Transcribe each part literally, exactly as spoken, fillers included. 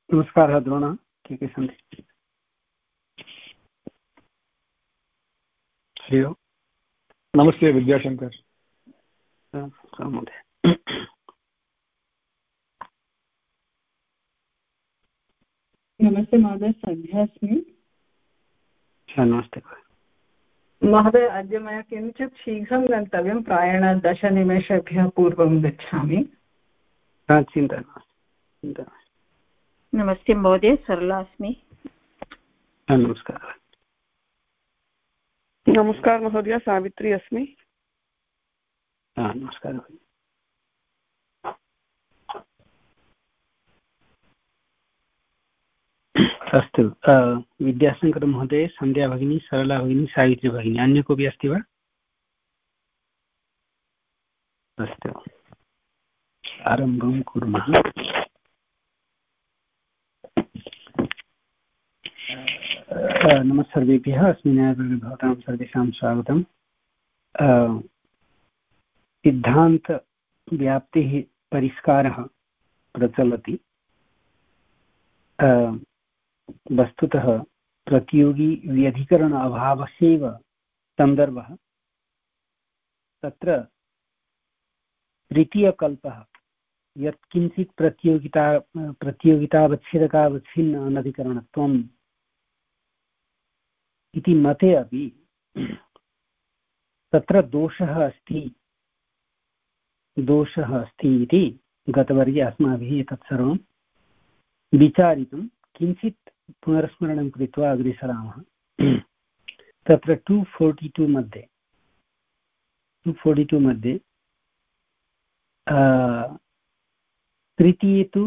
नमस्कारः द्रोणः, के के सन्ति? हरि ओम्। नमस्ते विद्याशङ्कर महोदय। नमस्ते महोदय, सन्ध्या अस्मि। नमस्ते महोदय, अद्य मया किञ्चित् शीघ्रं गन्तव्यं, प्रायेण दशनिमेषेभ्यः पूर्वं गच्छामि। चिन्ता नास्ति। नमस्ते महोदय, सरला अस्मि। नमस्कारः। नमस्कार महोदय, सावित्री अस्मि। नमस्कारः। अस्तु, विद्याशङ्कर महोदय, सन्ध्या भगिनी, सरला भगिनी, सावित्री भगिनी, अन्य कोऽपि अस्ति वा? अस्तु, आरम्भं कुर्मः। नमः सर्वेभ्यः। अस्मिन् आवर्गे भवतां सर्वेषां स्वागतम्। सिद्धान्तव्याप्तिः परिष्कारः प्रचलति। वस्तुतः प्रतियोगी व्यधिकरण अभावस्यैव सन्दर्भः। तत्र तृतीयकल्पः यत्किञ्चित् प्रतियोगिता प्रतियोगितावच्छेदकावच्छिन्न अनधिकरणत्वम् इति मते अपि तत्र दोषः अस्ति दोषः अस्ति इति गतवर्गे अस्माभिः एतत् सर्वं विचारितुं किञ्चित् पुनर्स्मरणं कृत्वा अग्रे सरामः। तत्र टु फोर्टि टु मध्ये टु फोर्टि टु मध्ये तृतीये तु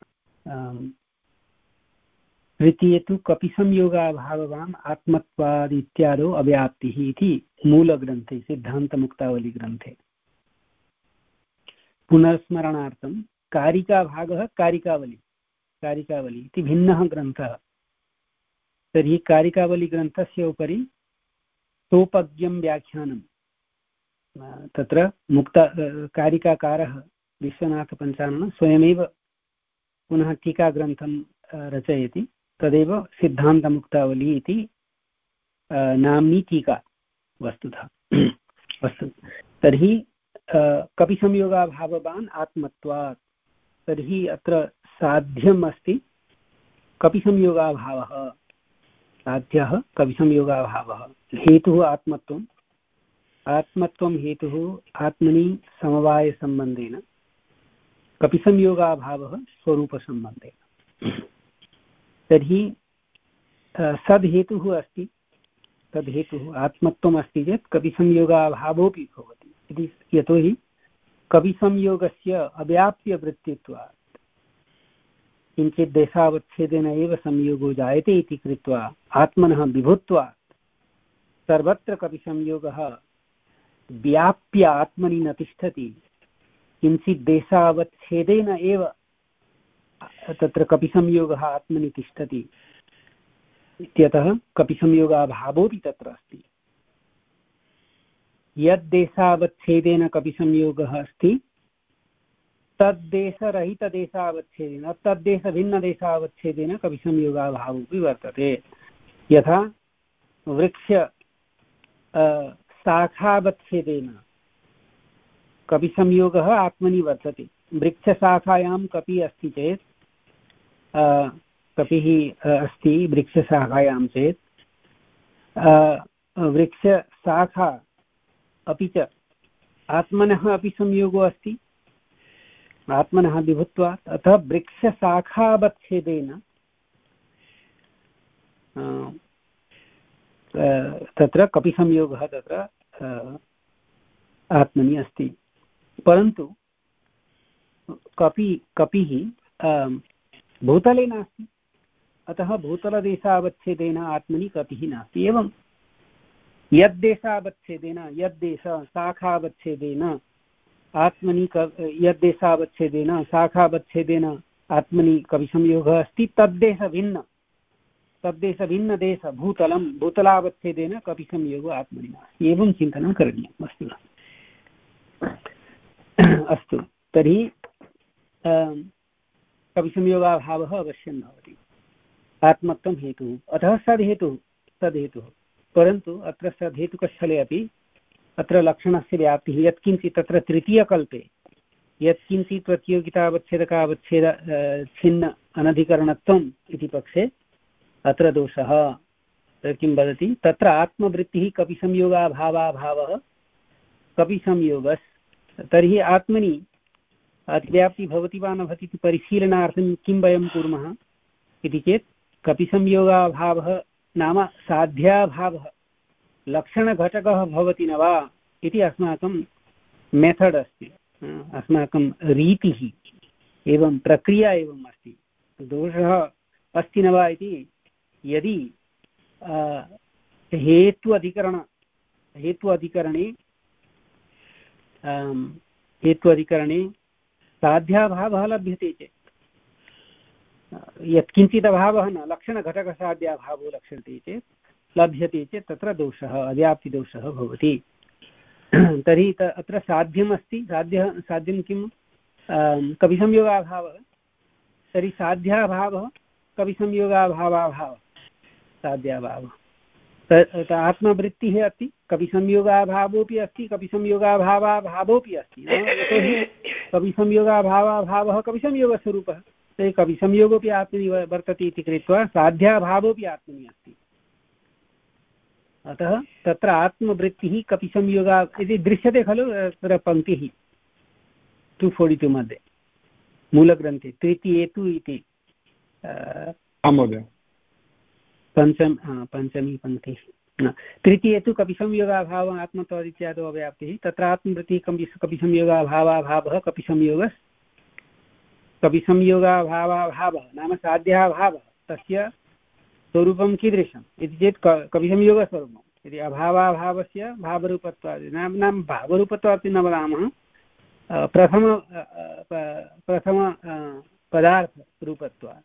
तृतीये तु कपिसंयोगाभाववान् आत्मत्वादित्यादौ अव्याप्तिः इति मूलग्रन्थे, सिद्धान्तमुक्तावलीग्रन्थे। पुनर्स्मरणार्थं कारिकाभागः कारिकावली कारिकावली इति भिन्नः ग्रन्थः। तर्हि कारिकावलीग्रन्थस्य उपरि सोपज्ञं व्याख्यानं तत्र मुक्ता कारिकाकारः विश्वनाथपञ्चाननः स्वयमेव पुनः टीकाग्रन्थं रचयति। तदेव सिद्धान्तमुक्तावली इति नाम्नी टीका वस्तुतः वस्तु। तर्हि कपिसंयोगाभाववान् आत्मत्वात्, तर्हि अत्र साध्यम् अस्ति कपिसंयोगाभावः, साध्यः कपिसंयोगाभावः। हेतुः आत्मत्वम्, आत्मत्वं हेतुः आत्मनि समवायसम्बन्धेन, कपिसंयोगाभावः स्वरूपसम्बन्धेन। तर्हि सद्हेतुः अस्ति, तद्हेतुः आत्मत्वम् अस्ति चेत् कपिसंयोगाभावोऽपि भवति इति, यतोहि कपिसंयोगस्य अव्याप्यवृत्तित्वात् किञ्चित् देशावच्छेदेन एव संयोगो जायते इति कृत्वा आत्मनः विभुत्वात् सर्वत्र कपिसंयोगः व्याप्य आत्मनि न तिष्ठति, किञ्चित् देशावच्छेदेन एव तत्र कपिसंयोगः आत्मनि तिष्ठति इत्यतः कपिसंयोगाभावोऽपि तत्र अस्ति। यद्देशावच्छेदेन कपिसंयोगः अस्ति तद्देशरहितदेशावच्छेदेन तद्देशभिन्नदेशावच्छेदेन कपिसंयोगाभावोऽपि वर्तते। यथा वृक्ष शाखावच्छेदेन कपिसंयोगः आत्मनि वर्तते। वृक्षशाखायां कपि अस्ति चेत् कपिः अस्ति वृक्षशाखायां चेत् वृक्षशाखा अपि च आत्मनः अपि संयोगो अस्ति, आत्मनः विभुत्वात्। अतः वृक्षशाखावच्छेदेन तत्र कपिसंयोगः तत्र आत्मनि अस्ति। परन्तु कपि कपिः भूतले नास्ति, अतः भूतलदेशावच्छेदेन आत्मनि कपिः नास्ति। एवं यद्देशावच्छेदेन यद्देश शाखावच्छेदेन आत्मनि यद्देशावच्छेदेन शाखावच्छेदेन आत्मनि कपिसंयोगः अस्ति, तद्देशभिन्न तद्देशभिन्नदेश भूतलं भूतलावच्छेदेन कपिसंयोगो आत्मनि नास्ति। एवं चिन्तनं करणीयम् अस्तु। अस्तु, तर्हि कविसंयोगाभावः अवश्यं भवति आत्मत्वं हेतुः। अतः सद्हेतुः सद्हेतुः परन्तु अत्र सद्हेतुकस्थले अपि अत्र लक्षणस्य व्याप्तिः यत्किञ्चित् तत्र तृतीयकल्पे यत्किञ्चित् प्रतियोगितावच्छेदकावच्छेद छिन्न अनधिकरणत्वम् इति पक्षे अत्र दोषः किं वदति तत्र आत्मवृत्तिः कपिसंयोगाभावाभावः कपिसंयोगस् तर्हि आत्मनि अतिव्याप्ति भवति वा न भवति इति परिशीलनार्थं किं वयं कुर्मः इति चेत् कपिसंयोगाभावः नाम साध्याभावः लक्षणघटकः भवति न वा इति अस्माकं मेथड् अस्ति अस्माकं रीतिः एवं प्रक्रिया एवम् अस्ति। दोषः अस्ति न वा इति यदि हेतु अधिकरण हेतु अधिकरणे हेतु अधिकरणे साध्याभावः लभ्यते चेत् यत्किञ्चित् अभावः न लक्षणघटकसाध्याभावो लक्ष्यते चेत् लभ्यते चेत् तत्र दोषः अव्याप्तिदोषः भवति। तर्हि अत्र साध्यमस्ति साध्यः साध्यं किं कविसंयोगाभावः तर्हि साध्याभावः कविसंयोगाभावाभावः साध्याभावः आत्मवृत्तिः अस्ति कविसंयोगाभावोऽपि अस्ति कविसंयोगाभावाभावोऽपि अस्ति यतोहि कविसंयोगाभावाभावः कविसंयोगस्वरूपः तर्हि कविसंयोगोऽपि आत्मनि वर्तते इति कृत्वा साध्याभावोऽपि आत्मनि अस्ति। अतः तत्र आत्मवृत्तिः कपिसंयोगा इति दृश्यते खलु तत्र पङ्क्तिः टु फोर्टि टु मध्ये मूलग्रन्थे तृतीयेतु इति पञ्चम पञ्चमी पङ्क्तिः तृतीयेतु कपिसंयोगाभावः आत्मत्वादित्यादौ अव्याप्तिः तत्र आत्मवृत्तिः कपि कपिसंयोगाभावाभावः कपिसंयोगः कपिसंयोगाभावाभावः नाम साध्याभावः तस्य स्वरूपं कीदृशम् इति चेत् कविसंयोगस्वरूपम् यदि अभावाभावस्य भावरूपत्वादि नाम नाम भावरूपत्वादि न वदामः प्रथम प्रथम पदार्थरूपत्वात्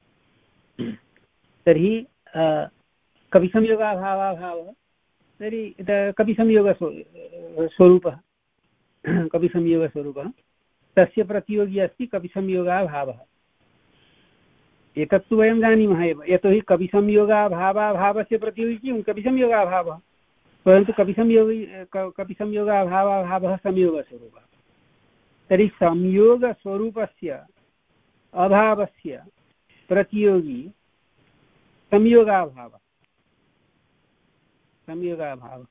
तर्हि कविसंयोगाभावाभावः तर्हि कविसंयोगस्वरूपः कविसंयोगस्वरूपः तस्य प्रतियोगी अस्ति कविसंयोगाभावः। एतत्तु वयं जानीमः एव यतोहि कविसंयोगाभावाभावस्य प्रतियोगी किं कविसंयोगाभावः परन्तु कविसंयोगी कविसंयोगाभावाभावः संयोगस्वरूपः। तर्हि संयोगस्वरूपस्य अभावस्य प्रतियोगी संयोगाभावः संयोगाभावः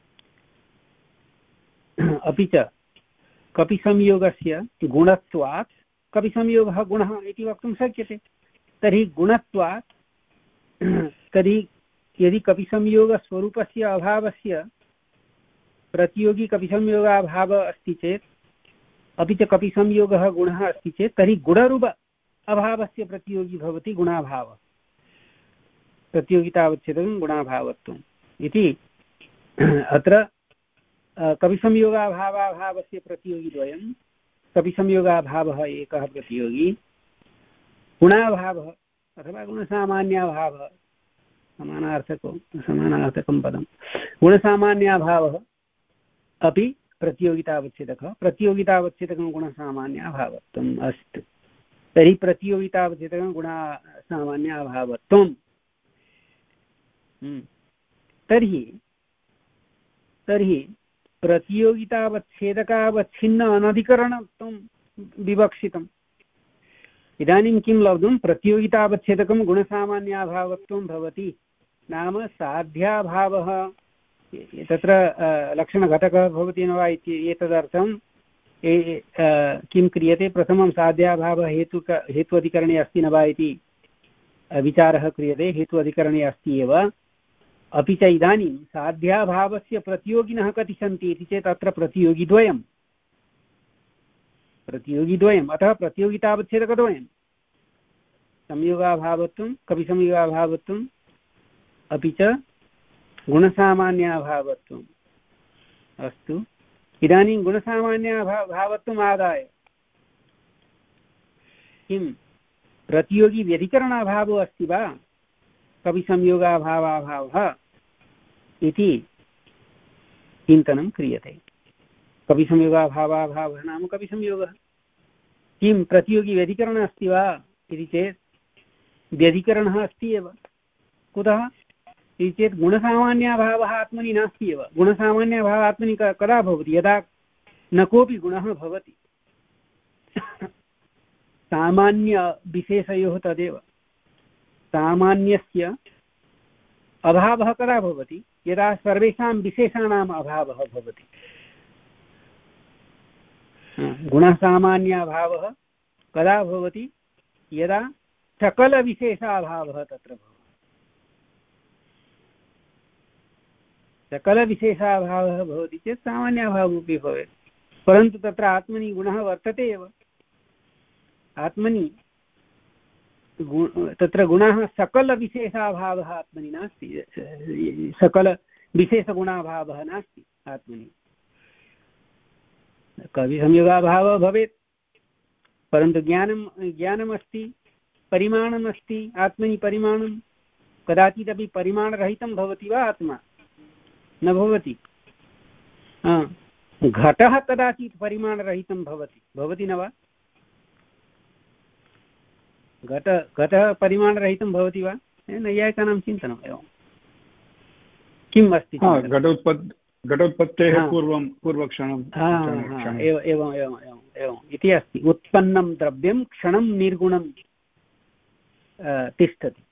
अपि च कपिसंयोगस्य गुणत्वात् कपिसंयोगः गुणः इति वक्तुं शक्यते। तर्हि गुणत्वात् तर्हि यदि कपिसंयोगस्वरूपस्य अभावस्य प्रतियोगी कपिसंयोगाभावः अस्ति चेत् अपि च कपिसंयोगः गुणः अस्ति चेत् तर्हि गुणरूप अभावस्य प्रतियोगी भवति गुणाभावः प्रतियोगितावच्छेदकं गुणाभावत्वम् इति अत्र कविसंयोगाभावाभावस्य प्रतियोगिद्वयं कविसंयोगाभावः एकः प्रतियोगी गुणाभावः अथवा गुणसामान्याभावः समानार्थको समानार्थकं पदं गुणसामान्याभावः अपि प्रतियोगितावच्छेदकः प्रतियोगितावच्छेदकं गुणसामान्याभावत्वम् अस्ति। तर्हि प्रतियोगितावच्छेदकं गुणसामान्याभावत्वं तर्हि तर्हि प्रतियोगितावच्छेदकावच्छिन्न अनधिकरणत्वं विवक्षितम्। इदानीं किं लब्धुं प्रतियोगितावच्छेदकं गुणसामान्याभावत्वं भवति नाम साध्याभावः तत्र लक्षणघटकः भवति न वा इति एतदर्थं किं क्रियते प्रथमं साध्याभावः हेतुक हेतु अधिकरणे अस्ति न वा इति विचारः क्रियते हेतु अधिकरणे अस्ति एव अपि च इदानीं साध्याभावस्य प्रतियोगिनः कति सन्ति इति चेत् अत्र प्रतियोगिद्वयं प्रतियोगिद्वयम् अतः प्रतियोगितावच्छेदकद्वयं संयोगाभावत्वं कविसंयोगाभावत्वम् अपि च गुणसामान्याभावत्वम् अस्तु। इदानीं गुणसामान्याभावत्वम् आदाय किं प्रतियोगी व्यतिकरणाभावो अस्ति वा कविसंयोगाभावाभावः इति चिन्तनं क्रियते। कविसंयोगाभावाभावः नाम कविसंयोगः किं प्रतियोगी व्यतिकरणः अस्ति वा इति चेत् व्यधिकरणः अस्ति एव। कुतः इति चेत् गुणसामान्याभावः आत्मनि नास्ति एव। गुणसामान्याभावः आत्मनि कदा भवति? यदा न कोऽपि गुणः भवति। सामान्यविशेषयोः तदेव। सामान्यस्य अभावः कदा भवति? यदा सर्वेषां विशेषाणाम् अभावः भवति। गुणसामान्याभावः कदा भवति? यदा सकलविशेषाभावः तत्र भवति। सकलविशेषाभावः भवति चेत् सामान्याभावोऽपि भवेत्। परन्तु तत्र आत्मनि गुणः वर्तते एव। आत्मनि तत्र गुणः सकलविशेषाभावः आत्मनि नास्ति। सकलविशेषगुणाभावः नास्ति आत्मनि। कविसंयोगाभावः भवेत्, परन्तु ज्ञानं ज्ञानमस्ति, परिमाणमस्ति। आत्मनि परिमाणं कदाचिदपि परिमाणरहितं भवति वा आत्मा? न भवति। घटः कदाचित् परिमाणरहितं भवति, भवति न वा? घट घटः परिमाणरहितं भवति वा? नैयायिकानां चिन्तनम् एवं किम् अस्ति? घटोत्पत्तेः पूर्वं पूर्वक्षणं एवम् एवम् एवम् एवम् इति अस्ति। उत्पन्नं द्रव्यं क्षणं निर्गुणं तिष्ठति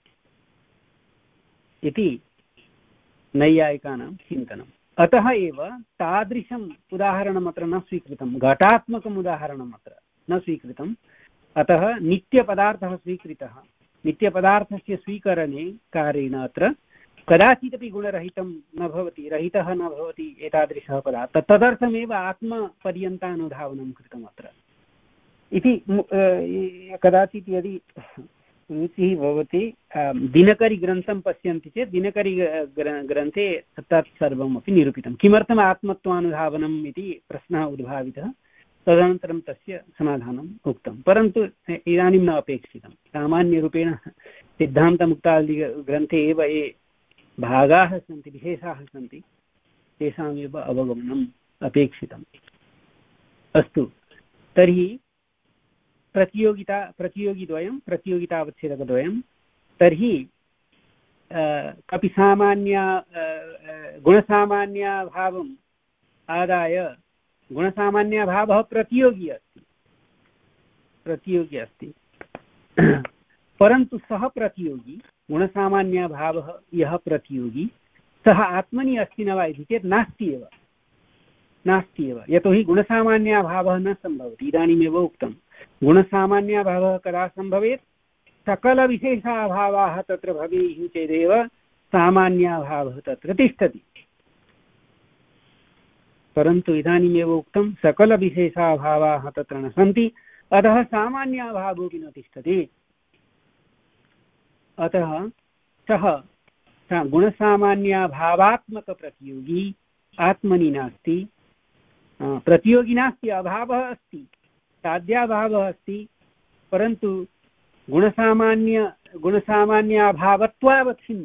इति नैयायिकानां चिन्तनम्। अतः एव तादृशम् उदाहरणम् अत्र न स्वीकृतं, घटात्मकम् उदाहरणम् अत्र न स्वीकृतम्। अतः नित्यपदार्थः स्वीकृतः। नित्यपदार्थस्य स्वीकरणे कारेण अत्र कदाचिदपि गुणरहितं न भवति, रहितः न भवति एतादृशः पदार्थः। तदर्थमेव आत्मपर्यन्तानुधावनं कृतम् अत्र इति। कदाचित् यदि रुचिः भवति दिनकरीग्रन्थं पश्यन्ति चेत् दिनकरी ग्रन्थे तत् सर्वमपि निरूपितं। किमर्थम् आत्मत्वानुधावनम् इति प्रश्नः उद्भावितः, तदनन्तरं तस्य समाधानम् उक्तं। परन्तु इदानीं न अपेक्षितं। सामान्यरूपेण सिद्धान्तमुक्तादिग्रन्थे एव ये भागाः सन्ति, विशेषाः सन्ति, तेषामेव अवगमनम् अपेक्षितम्। अस्तु, तर्हि प्रतियोगिता प्रतियोगिद्वयं प्रतियोगितावच्छेदकद्वयं। तर्हि कपि सामान्य गुणसामान्याभावम् आदाय गुणसामान्याभावः प्रतियोगी अस्ति प्रतियोगी अस्ति परन्तु सः प्रतियोगी गुणसामान्याभावः यः प्रतियोगी सः आत्मनि अस्ति न वा इति चेत् नास्ति एव नास्ति एव यतोहि गुणसामान्याभावः न सम्भवति। इदानीमेव उक्तं गुणसामान्याभावः कदा सम्भवेत्? सकलविशेषाभावाः तत्र भवेयुः चेदेव सामान्याभावः तत्र तिष्ठति। परन्तु इदानीमेव उक्तं सकलविशेषाभावाः तत्र न सन्ति, अतः सामान्याभावोऽपि न तिष्ठति। अतः सः गुणसामान्याभावात्मकप्रतियोगी आत्मनि नास्ति। प्रतियोगी नास्ति, अभावः अस्ति, साध्याभावः अस्ति, परन्तु गुणसामान्य गुणसामान्याभावत्वावच्छिन्न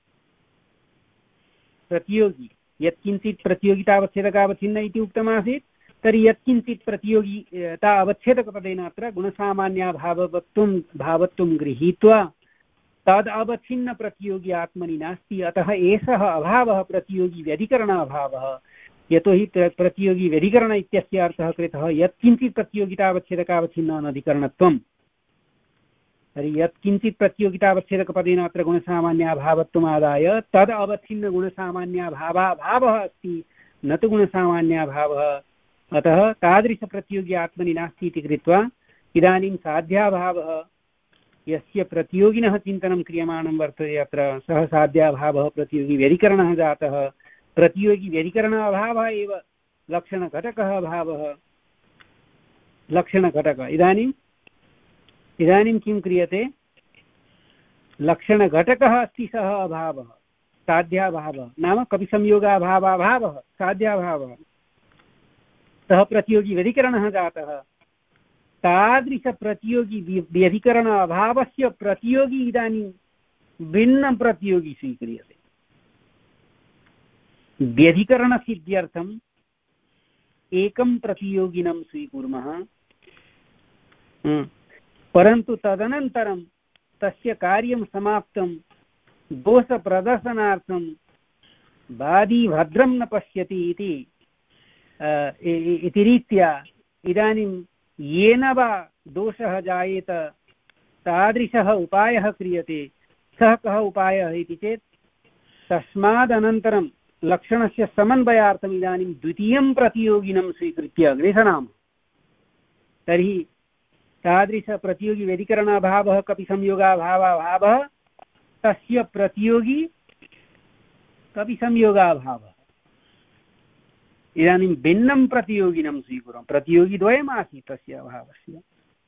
प्रतियोगी। यत्किञ्चित् प्रतियोगितावच्छेदकावच्छिन्न इति उक्तमासीत्, तर्हि यत्किञ्चित् प्रतियोगिता अवच्छेदकपदेन अत्र गुणसामान्याभावत्वं भावत्वं गृहीत्वा तद् अवच्छिन्न प्रतियोगी आत्मनि नास्ति। अतः एषः अभावः प्रतियोगी व्यधिकरण अभावः। यतोहि प्रतियोगी व्यधिकरण इत्यस्य अर्थः कृतः यत्किञ्चित् प्रतियोगितावच्छेदकावच्छिन्न अनधिकरणत्वं। तर्हि यत्किञ्चित् प्रतियोगितावच्छेदकपदेन अत्र गुणसामान्याभावत्वम् आदाय तद् अवच्छिन्न गुणसामान्याभावाभावः अस्ति, न तु गुणसामान्याभावः। अतः तादृशप्रतियोगी आत्मनि नास्ति इति कृत्वा इदानीं साध्याभावः यस्य प्रतियोगिनः चिन्तनं क्रियमाणं वर्तते अत्र, सः साध्याभावः प्रतियोगी व्यधिकरणः जातः। प्रतियोगी व्यधिकरण अभावः एव लक्षणघटकः अभावः, लक्षणघटकः। इदानीम् इदानीं किं क्रियते? लक्षणघटकः अस्ति सः अभावः, साध्याभावः, नाम कविसंयोगाभावाभावः साध्याभावः। सः प्रतियोगी व्यधिकरणः जातः। तादृशप्रतियोगी व्यधिकरण अभावस्य प्रतियोगी इदानीं भिन्नं प्रतियोगी स्वीक्रियते। व्यधिकरणसिद्ध्यर्थम् एकं प्रतियोगिनं स्वीकुर्मः, परन्तु तदनन्तरं तस्य कार्यं समाप्तं दोषप्रदर्शनार्थं वादी भद्रं न पश्यति इति इति रीत्या इदानीं येन वा दोषः जायेत तादृशः उपायः क्रियते। सः कः उपायः इति चेत् तस्मादनन्तरं लक्षणस्य समन्वयार्थम् इदानीं द्वितीयं प्रतियोगिनं स्वीकृत्य अग्रे सरामः। तर्हि तादृशप्रतियोगिव्यतिकरणाभावः कपिसंयोगाभावाभावः तस्य प्रतियोगी कपिसंयोगाभावः। इदानीं भिन्नं प्रतियोगिनं स्वीकुर्मः। प्रतियोगिद्वयमासीत् तस्य अभावस्य।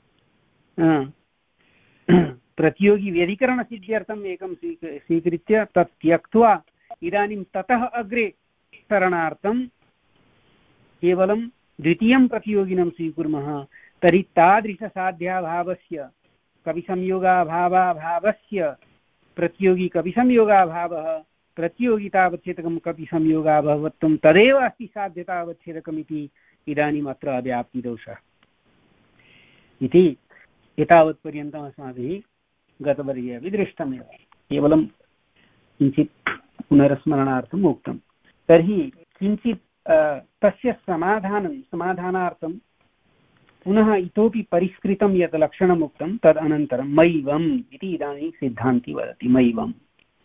प्रतियोगिव्यतिकरणसिद्ध्यर्थम् एकं स्वीकृत्य तत् त्यक्त्वा इदानीं ततः अग्रे सरणार्थं केवलं द्वितीयं प्रतियोगिनं स्वीकुर्मः। तर्हि तादृशसाध्याभावस्य कविसंयोगाभावाभावस्य प्रतियोगी कविसंयोगाभावः प्रतियोगितावच्छेदकं कपिसंयोगाभावत्वं तदेव अस्ति साध्यतावच्छेदकमिति इदानीम् अत्र अव्याप्तिदोषः इति एतावत्पर्यन्तम् अस्माभिः गतवर्गे अपि दृष्टमेव। केवलं किञ्चित् पुनरस्मरणार्थम् उक्तं। तर्हि किञ्चित् तस्य समाधानं समाधानार्थं पुनः इतोपि परिष्कृतं यत् लक्षणम् उक्तं तदनन्तरं मैवम् इति इदानीं सिद्धान्ती वदति। मैवम्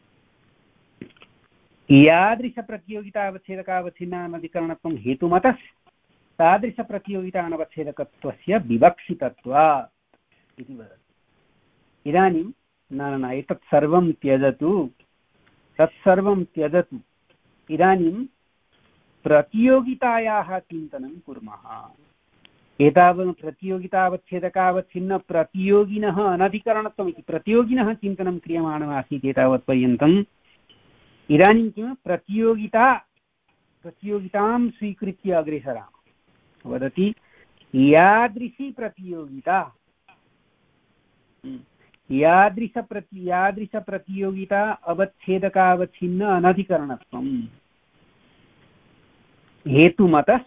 यादृशप्रतियोगितावच्छेदकावच्छिन्नानधिकरणत्वं हेतुमतः तादृशप्रतियोगितानवच्छेदकत्वस्य विवक्षितत्वात् इति वदति। इदानीं न न एतत् सर्वं त्यजतु, तत्सर्वं त्यजतु। इदानीं प्रतियोगितायाः चिन्तनं कुर्मः। एतावत् प्रतियोगितावच्छेदकावच्छिन्नप्रतियोगिनः अनधिकरणत्वम् इति प्रतियोगिनः चिन्तनं क्रियमाणमासीत् एतावत्पर्यन्तम्। इदानीं किं प्रतियोगिता प्रतियोगितां स्वीकृत्य अग्रे सरामः। वदति यादृशी प्रतियोगिता यादृशप्रति यादृशप्रतियोगिता अवच्छेदकावच्छिन्न अनधिकरणत्वम् हेतुमतः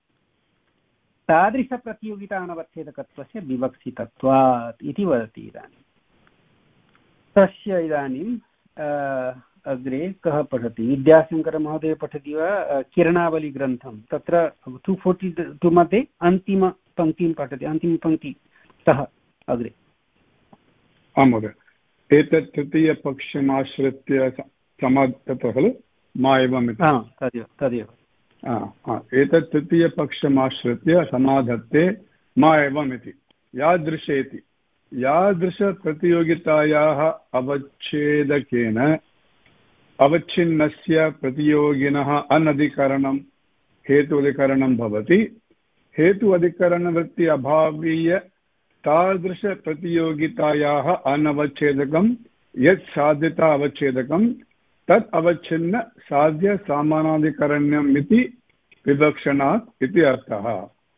तादृशप्रतियोगितानवच्छेदकत्वस्य विवक्षितत्वात् इति वदति। इदानीं तस्य इदानीं अग्रे कः पठति? विद्याशङ्करमहोदय पठति वा? किरणावलिग्रन्थं तत्र टु फोर्टि टु मध्ये अन्तिमपङ्क्तिं पठति। अन्तिमपङ्क्तितः अग्रे। आं महोदय। एतत् तृतीयपक्षमाश्रित्य समाधत्ते खलु मा एवम् इति। तदेव तदेव एतत् तृतीयपक्षमाश्रित्य समाधत्ते मा एवम् इति यादृशेति यादृशप्रतियोगितायाः अवच्छेदकेन अवच्छिन्नस्य प्रतियोगिनः अनधिकरणं हेतु अधिकरणं भवति। हेतु अधिकरणवृत्ति अभावीय तादृशप्रतियोगितायाः अनवच्छेदकं यत् साध्यता अवच्छेदकं तत् अवच्छिन्न साध्य सामानाधिकरण्यम् इति विवक्षणात् इति अर्थः।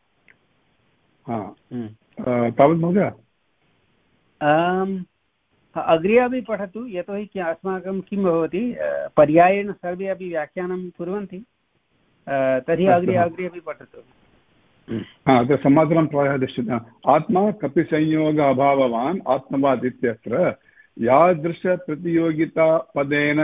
तावत् महोदय। अग्रे अपि पठतु, यतोहि अस्माकं किं भवति पर्यायेण सर्वे अपि व्याख्यानं कुर्वन्ति। तर्हि अग्रे अग्रे अपि पठतु। अत्र समाधानं प्रायः दृश्यते। आत्मा कपिसंयोग अभाववान् आत्मवात् इत्यत्र यादृशप्रतियोगितापदेन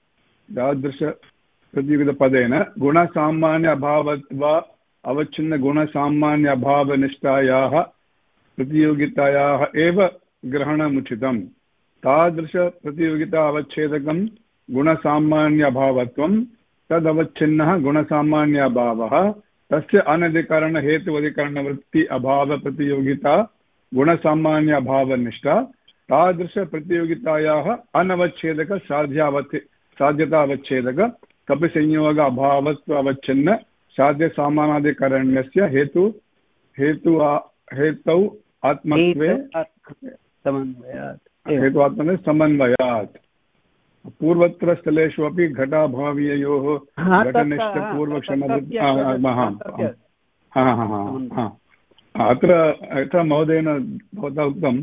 यादृशप्रतियोगितपदेन गुणसामान्य अभावत्वा अवच्छिन्नगुणसामान्य अभावनिष्ठायाः प्रतियोगितायाः एव ग्रहणमुचितम्। तादृशप्रतियोगिता अवच्छेदकं गुणसामान्य अभावत्वं तदवच्छिन्नः गुणसामान्य अभावः तस्य अनधिकरण हेतु अधिकरणवृत्ति अभाव प्रतियोगिता गुणसामान्य अभावनिष्ठा तादृशप्रतियोगितायाः अनवच्छेदक साध्यावच्छे साध्यतावच्छेदक कपिसंयोग अभावत्व अवच्छिन्न साध्य सामानाधिकरण्यस्य हेतु हेतु हेतौ आत्मत्वे हेतु आत्मत्वे समन्वयात्। पूर्वत्र स्थलेषु अपि घटाभावीययोः घटनिष्ठपूर्वक्षणवृत्ति अत्र यथा महोदयेन भवता उक्तं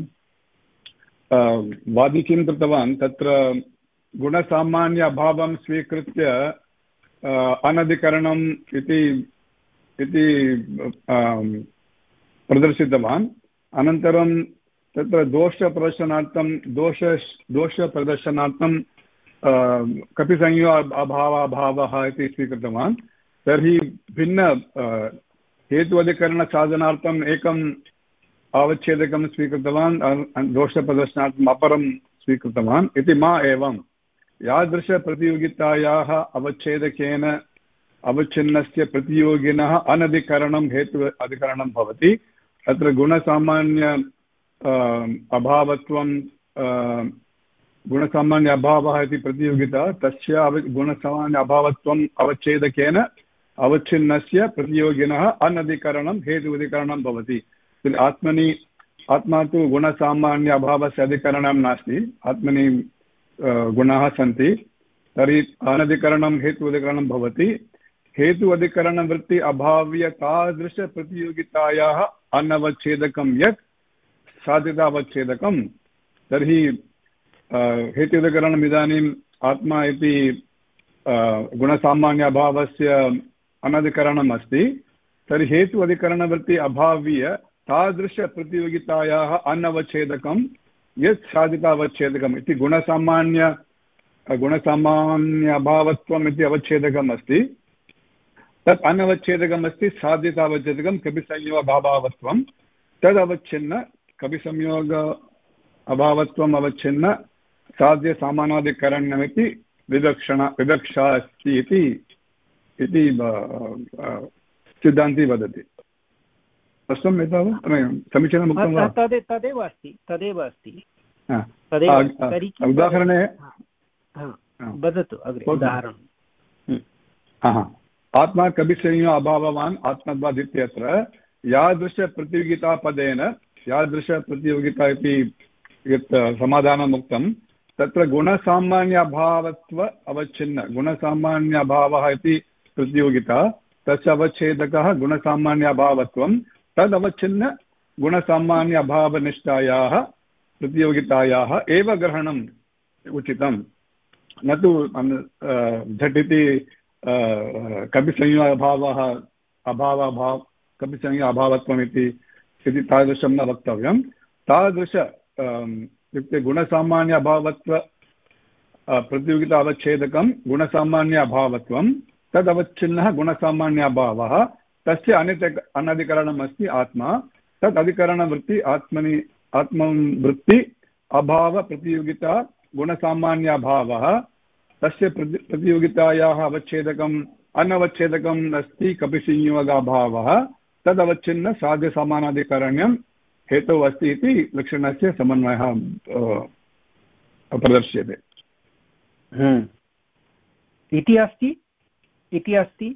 वादी किं कृतवान् तत्र गुणसामान्य अभावं स्वीकृत्य अनधिकरणम् इति इति प्रदर्शितवान्। अनन्तरं तत्र दोषप्रदर्शनार्थं दोष दोषप्रदर्शनार्थं कपिसंज्ञा अभावाभावः इति स्वीकृतवान्। तर्हि भिन्न हेत्वधिकरणसाधनार्थम् एकम् अवच्छेदकं स्वीकृतवान्, दोषप्रदर्शनार्थम् अपरं स्वीकृतवान् इति मा एवं यादृशप्रतियोगितायाः अवच्छेदकेन अवच्छिन्नस्य प्रतियोगिनः अनधिकरणं हेतु अधिकरणं भवति। अत्र गुणसामान्य अभावत्वं गुणसामान्य अभावः इति प्रतियोगिता, तस्य अव गुणसामान्य अभावत्वम् अवच्छेदकेन अवच्छिन्नस्य प्रतियोगिनः अनधिकरणं हेतु अधिकरणं भवति। आत्मनि आत्मा तु गुणसामान्य अभावस्य अधिकरणं नास्ति, आत्मनि गुणाः सन्ति, तर्हि अनधिकरणं हेतु अधिकरणं भवति। हेतु अधिकरणवृत्ति अभाव्य तादृशप्रतियोगितायाः अनवच्छेदकं यत् साधितावच्छेदकं, तर्हि हेतुधिकरणम् इदानीम् आत्मा इति गुणसामान्य अभावस्य अनधिकरणम् अस्ति। तर्हि हेतु अधिकरणवृत्ति अभाव्य तादृशप्रतियोगितायाः अनवच्छेदकं यत् साधितावच्छेदकम् इति गुणसामान्य गुणसामान्य अभावत्वम् इति अवच्छेदकम् अस्ति, तत् अनवच्छेदकम् अस्ति साधितावच्छेदकं कपिसंयोगाभावत्वं। तदवच्छिन्न कपिसंयोग अभावत्वम् अवच्छिन्न साध्यसामानाधिकरणमिति विदक्षण विदक्षा अस्ति इति इति सिद्धान्ती वदति। स्पष्टम् एतावत् समीचीनम् उक्तं वा? तदेव अस्ति तदेव अस्ति उदाहरणे वदतु अग्रे उदाहरणं। आत्मा कपिसंज्ञो अभाववान् आत्मत्वात् इत्यत्र यादृशप्रतियोगितापदेन यादृशप्रतियोगिता इति यत् समाधानम् उक्तं, तत्र गुणसामान्य अभावत्व अवच्छिन्न गुणसामान्य अभावः इति प्रतियोगिता, तस्य अवच्छेदकः गुणसामान्य अभावत्वं, तदवच्छिन्न गुणसामान्य अभावनिष्ठायाः प्रतियोगितायाः एव ग्रहणम् उचितं, न तु झटिति कपिसंज्ञा अभावः अभावाभाव कपिसंज्ञा अभावत्वम् इति इति तादृशं न वक्तव्यं। तादृश इत्युक्ते गुणसामान्य अभावत्व प्रतियोगिता अवच्छेदकं गुणसामान्य अभावत्वं, तदवच्छिन्नः गुणसामान्य अभावः, तस्य अनित अनधिकरणम् अस्ति आत्मा। तत् अधिकरणवृत्ति आत्मनि आत्मवृत्ति अभावप्रतियोगिता गुणसामान्य अभावः, तस्य प्रति प्रतियोगितायाः अवच्छेदकम् अनवच्छेदकम् अस्ति कपिसंयोगाभावः, तदवच्छिन्न साध्यसमानाधिकरण्यं हेतुः अस्ति इति लक्षणस्य समन्वयः प्रदर्श्यते इति अस्ति इति अस्ति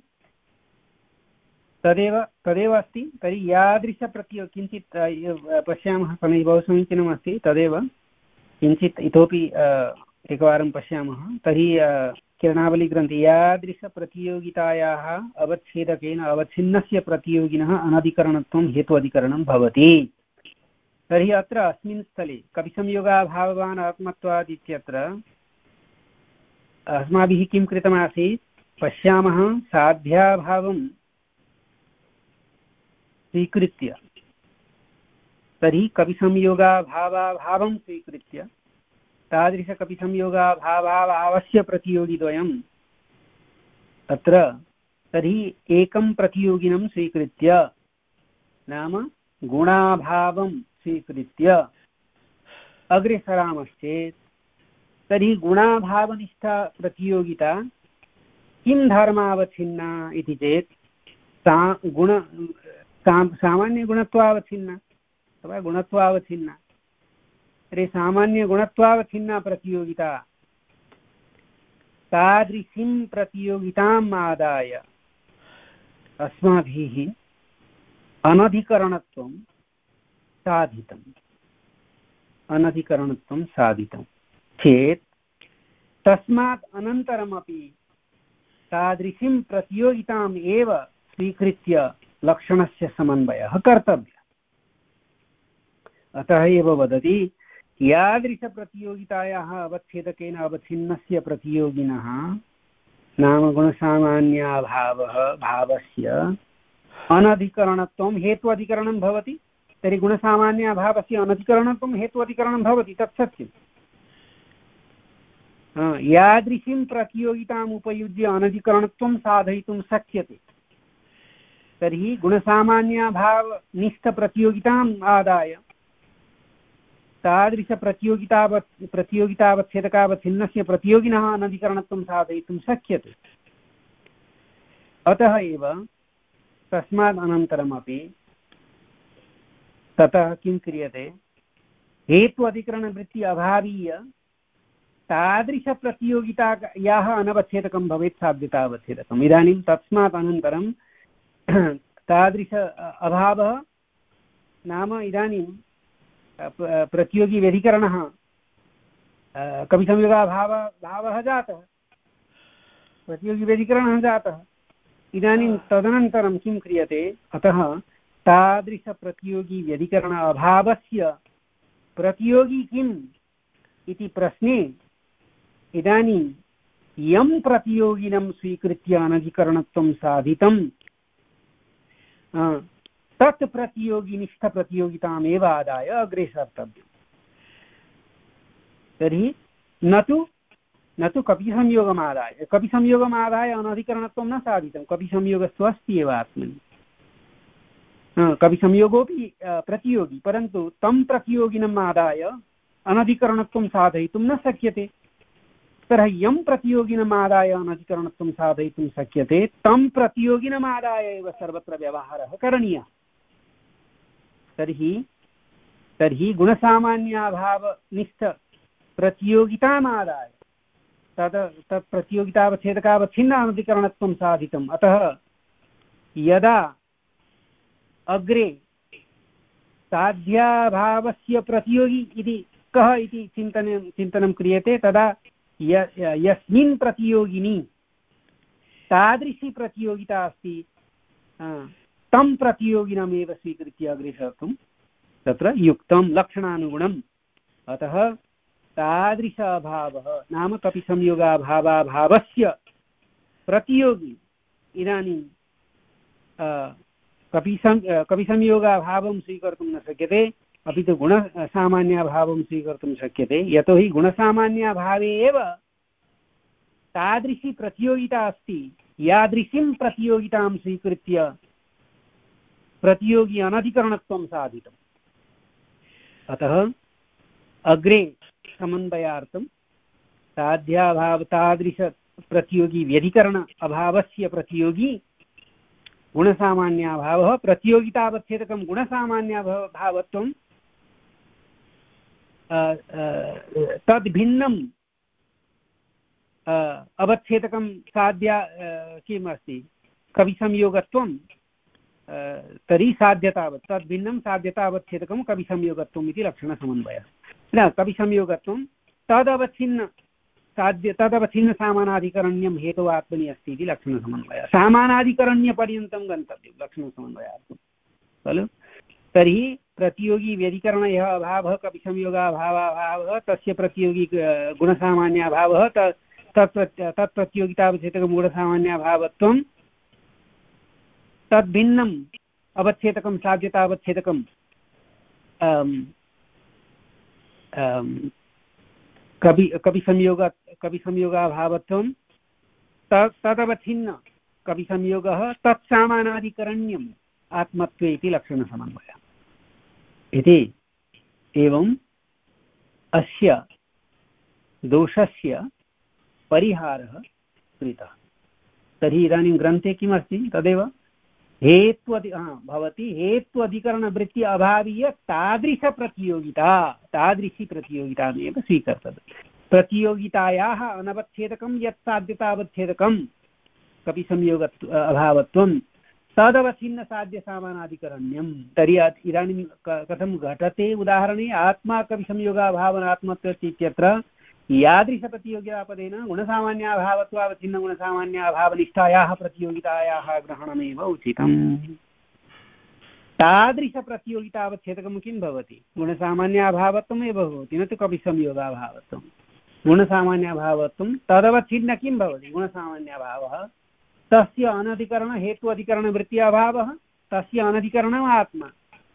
तदेव तदेव अस्ति। तर्हि यादृशप्रतियो किञ्चित् पश्यामः, समये बहु समीचीनमस्ति, तदेव किञ्चित् इतोपि एकवारं पश्यामः। तर्हि किरणावलीग्रन्थे यादृशप्रतियोगितायाः अवच्छेदकेन अवच्छिन्नस्य प्रतियोगिनः अनधिकरणत्वं हेतु अधिकरणं भवति। तर्हि अत्र अस्मिन् स्थले कपिसंयोगाभाववान् आत्मत्वात् इत्यत्र अस्माभिः किं कृतमासीत्, पश्यामः साध्याभावं स्वीकृत्य, तर्हि कपिसंयोगाभावाभावं स्वीकृत्य तादृशकपिसंयोगाभावाभावस्य प्रतियोगिद्वयं तत्र तर्हि एकं प्रतियोगिनं स्वीकृत्य, नाम गुणाभावं स्वीकृत्य अग्रे सरामश्चेत्, तर्हि गुणाभावनिष्ठा प्रतियोगिता किं धर्मावच्छिन्ना इति चेत् सा गुण सामान्यगुणत्वावच्छिन्ना अथवा गुणत्वावच्छिन्ना। तर्हि सामान्यगुणत्वावच्छिन्ना प्रतियोगिता तादृशीं प्रतियोगिताम् आदाय अस्माभिः अनधिकरणत्वं साधितम् अनधिकरणत्वं साधितं चेत् तस्मात् अनन्तरमपि तादृशीं प्रतियोगिताम् एव स्वीकृत्य लक्षणस्य समन्वयः कर्तव्यः। अतः एव वदति यादृशप्रतियोगितायाः अवच्छेदकेन अवच्छिन्नस्य प्रतियोगिनः नाम गुणसामान्याभावः भावस्य अनधिकरणत्वं हेत्वधिकरणं भवति। तर्हि गुणसामान्याभावस्य अनधिकरणत्वं हेतु अधिकरणं भवति, तत् सत्यं। यादृशीं प्रतियोगिताम् उपयुज्य अनधिकरणत्वं साधयितुं शक्यते। तर्हि गुणसामान्याभावनिष्ठप्रतियोगिताम् आदाय तादृशप्रतियोगितावत् प्रतियोगितावच्छेदकावच्छिन्नस्य प्रतियोगिनः अनधिकरणत्वं साधयितुं शक्यते। अतः एव तस्मात् अनन्तरमपि ततः किं क्रियते, हेतु अधिकरणवृत्ति अभावीय तादृशप्रतियोगितायाः अनवच्छेदकं भवेत् साध्यतावच्छेदकम्। इदानीं तस्मात् अनन्तरं तादृश अभावः नाम इदानीं प्रतियोगिव्यधिकरणः कविसंयोगाभाव भावः जातः, प्रतियोगिव्यधिकरणः जातः। इदानीं तदनन्तरं किं क्रियते, अतः तादृशप्रतियोगिव्यधिकरण अभावस्य प्रतियोगी किम् इति प्रश्ने इदानीं यं प्रतियोगिनं स्वीकृत्य अनधिकरणत्वं साधितं तत् प्रतियोगिनिष्ठप्रतियोगितामेव आदाय अग्रे सर्तव्यम्। तर्हि न तु न तु कपिसंयोगमादाय कपिसंयोगमादाय अनधिकरणत्वं न साधितं, कपिसंयोगस्तु अस्ति एव आत्मनि। कविसंयोगोऽपि प्रतियोगी, परन्तु तं प्रतियोगिनम् आदाय अनधिकरणत्वं साधयितुं न शक्यते। तर्हि यं प्रतियोगिनम् आदाय अनधिकरणत्वं साधयितुं शक्यते तं प्रतियोगिनम् आदाय एव सर्वत्र व्यवहारः करणीयः। तर्हि तर्हि गुणसामान्याभावनिष्ठप्रतियोगितामादाय तद् तत् प्रतियोगितावच्छेदकावच्छिन्न अनधिकरणत्वं साधितम्। अतः यदा अग्रे साध्याभावस्य प्रतियोगी इति कः इति चिन्तनं चिन्तनं क्रियते, तदा य यस्मिन् प्रतियोगिनी तादृशी प्रतियोगिता अस्ति तं प्रतियोगिनमेव स्वीकृत्य अग्रे सर्तुं तत्र युक्तं लक्षणानुगुणम्। अतः तादृश अभावः नाम कपिसंयोगाभावाभावस्य प्रतियोगी इदानीं कपिसं कपिसंयोगाभावं स्वीकर्तुं न शक्यते, अपि तु गुणसामान्याभावं स्वीकर्तुं शक्यते। यतोहि गुणसामान्याभावे एव तादृशी प्रतियोगिता अस्ति यादृशीं प्रतियोगितां स्वीकृत्य प्रतियोगी अनधिकरणत्वं साधितम्। अतः अग्रे समन्वयार्थं साध्याभाव तादृशप्रतियोगी व्यधिकरण अभावस्य प्रतियोगी गुणसामान्याभावः, प्रतियोगितावच्छेदकं गुणसामान्याभावत्वं तद्भिन्नं अवच्छेदकं साध्या किम् अस्ति कविसंयोगत्वं, तर्हि साध्यतावत् तद्भिन्नं साध्यतावच्छेदकं कविसंयोगत्वम् इति लक्षणसमन्वयः। न कविसंयोगत्वं तदवच्छिन्न साध्य तदवच्छिन्न सामानाधिकरण्यं हेतु आत्मनि अस्ति इति लक्षणसमन्वयः। सामानाधिकरण्यपर्यन्तं गन्तव्यं लक्षणसमन्वयार्थं खलु। तर्हि प्रतियोगी व्यधिकरण यः अभावः कपिसंयोगाभावाभावः तस्य प्रतियोगी गुणसामान्याभावः तत् तत्प्रतियोगितावच्छेदकं गुणसामान्याभावत्वं तद्भिन्नम् अवच्छेदकं साध्यतावच्छेदकं कवि कविसंयोग कविसंयोगाभावत्वं तदवच्छिन्न कविसंयोगः तत्सामानाधिकरण्यम् आत्मत्वे इति लक्षणसमन्वयः इति। एवम् अस्य दोषस्य परिहारः कृतः। तर्हि इदानीं ग्रन्थे किमस्ति तदेव हेत्वदि भवति हेत्वधिकरणवृत्ति अभावीय तादृशप्रतियोगिता तादृशी प्रतियोगितामेव स्वीकर्तव्यं। प्रतियोगितायाः अनवच्छेदकं यत् साध्यतावच्छेदकं कपिसंयोगत्व अभावत्वं तदवच्छिन्नसाध्यसामानाधिकरण्यं। तर्हि इदानीं कथं घटते उदाहरणे आत्मा कविसंयोगाभावनात्मत्वम् इत्यत्र यादृशप्रतियोगितापदेन गुणसामान्याभावत्वावच्छिन्न गुणसामान्याभावनिष्ठायाः प्रतियोगितायाः ग्रहणमेव उचितम्। तादृशप्रतियोगितावच्छेदकं किं भवति गुणसामान्याभावत्वमेव भवति, न तु कपिसंयोगाभावत्वं। गुणसामान्याभावत्वं तदवच्छिन्न किं भवति गुणसामान्याभावः, तस्य अनधिकरण हेतु अधिकरणवृत्ति अभावः, तस्य अनधिकरणम् आत्मा,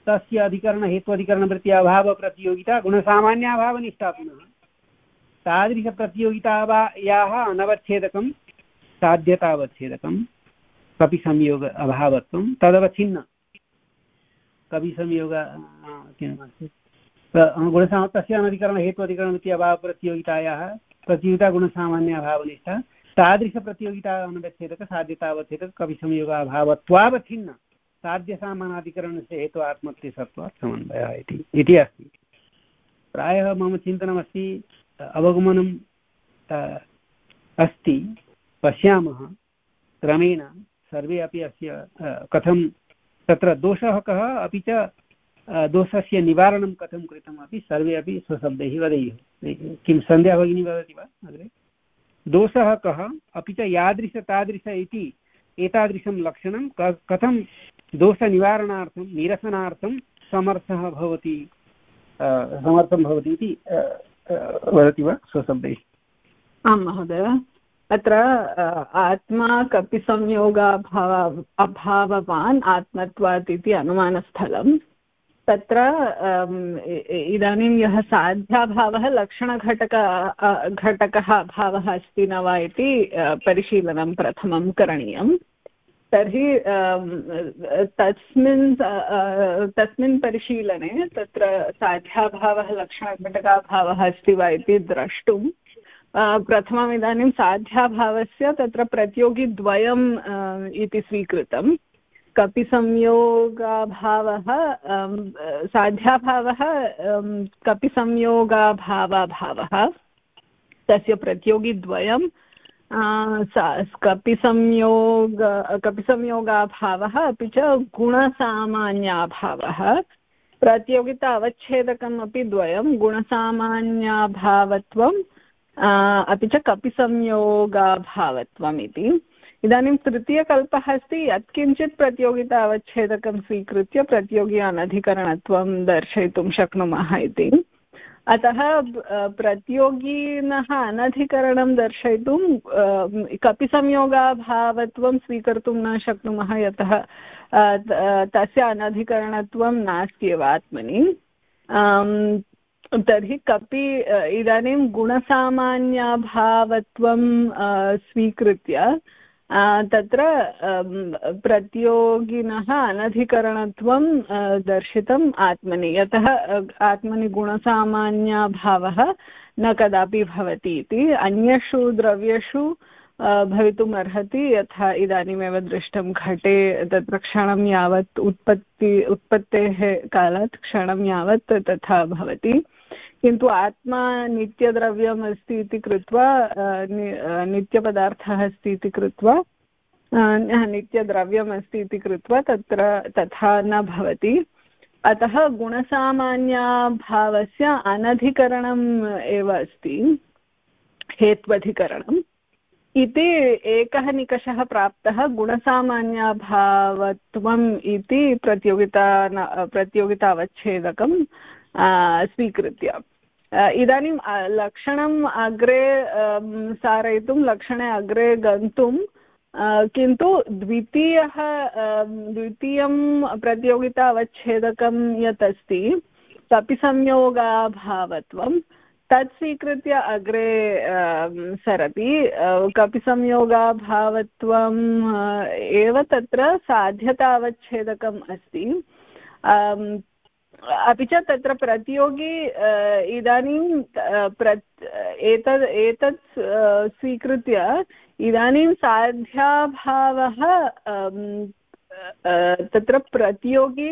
तस्य अधिकरणहेत्वधिकरणवृत्ति अभावप्रतियोगिता गुणसामान्याभावनिष्ठा पुनः तादृशप्रतियोगितायाः अनवच्छेदकं साध्यतावच्छेदकं कपिसंयोग अभावत्वं तदवच्छिन्न कपिसंयोग किमस्ति गुणसाम तस्य अनधिकरणहेत्वधिकरणवृत्ति अभावप्रतियोगितायाः प्रतियोगिता गुणसामान्याभावनिष्ठा तादृशप्रतियोगिता अनवच्छेदक साध्यतावच्छेदक कपिसंयोगाभावत्वावच्छिन्न साध्यसामानाधिकरणस्य हेतु आत्मत्यसत्वात् समन्वयः इति अस्ति। प्रायः मम चिन्तनमस्ति अवगमनम् अस्ति, पश्यामः क्रमेण सर्वे अपि अस्य कथं तत्र दोषः कः अपि च दोषस्य निवारणं कथं कृतम् अपि सर्वे अपि स्वशब्दैः वदेयुः। किं सन्ध्या भगिनी वदति वा अग्रे? दोषः कः अपि च यादृश तादृश इति एतादृशं लक्षणं कथं दोषनिवारणार्थं निरसनार्थं समर्थः भवति समर्थं भवति इति वदति वा स्वशब्दैः? आं महोदय, अत्र आत्मा कपिसंयोगाभाव अभाववान् आत्मत्वात् इति अनुमानस्थलं। तत्र इदानीं यः साध्याभावः लक्षणघटक घटकः अभावः अस्ति न वा इति परिशीलनं प्रथमं करणीयं। तर्हि तस्मिन् तस्मिन् परिशीलने तत्र साध्याभावः लक्षणघटकाभावः अस्ति वा इति द्रष्टुं प्रथमम् इदानीं साध्याभावस्य तत्र प्रतियोगिद्वयम् इति स्वीकृतं। कपिसंयोगाभावः साध्याभावः कपिसंयोगाभावाभावः तस्य प्रतियोगिद्वयं कपिसंयोग कपिसंयोगाभावः अपि च गुणसामान्याभावः। प्रतियोगिता अवच्छेदकम् अपि द्वयं, गुणसामान्याभावत्वं अपि च कपिसंयोगाभावत्वम् इति। इदानीं तृतीयकल्पः अस्ति यत्किञ्चित् प्रतियोगिता अवच्छेदकं स्वीकृत्य प्रतियोगी अनधिकरणत्वं दर्शयितुं शक्नुमः इति। अतः प्रतियोगिनः अनधिकरणं दर्शयितुं कपिसंयोगाभावत्वं स्वीकर्तुं न शक्नुमः, यतः तस्य अनधिकरणत्वं नास्त्येव आत्मनि। तर्हि कपि इदानीं गुणसामान्याभावत्वं स्वीकृत्य तत्र प्रतियोगिनः अनधिकरणत्वं दर्शितम् आत्मनि, यतः आत्मनि गुणसामान्याभावः न कदापि भवति इति। अन्येषु द्रव्येषु भवितुम् अर्हति, यथा इदानीमेव दृष्टं घटे तत्र क्षणं यावत् उत्पत्ति उत्पत्तेः कालात् क्षणं यावत् तथा भवति, किन्तु आत्मा नित्यद्रव्यम् अस्ति इति कृत्वा नित्यपदार्थः अस्ति इति कृत्वा नित्यद्रव्यम् अस्ति इति कृत्वा तत्र तथा न भवति। अतः गुणसामान्याभावस्य अनधिकरणम् एव अस्ति, हेत्वधिकरणम् इति एकः निकषः प्राप्तः गुणसामान्याभावत्वम् इति प्रतियोगिता प्रतियोगितावच्छेदकं स्वीकृत्य। इदानीं लक्षणम् अग्रे सारयितुं लक्षणे अग्रे गन्तुं किन्तु द्वितीयः द्वितीयं प्रतियोगिता अवच्छेदकं यत् अस्ति कपिसंयोगाभावत्वं तत् स्वीकृत्य अग्रे सरति। कपिसंयोगाभावत्वम् एव तत्र साध्यतावच्छेदकम् अस्ति। अपि च तत्र प्रतियोगी इदानीं एतद् एतत् स्वीकृत्य इदानीं साध्याभावः तत्र प्रतियोगी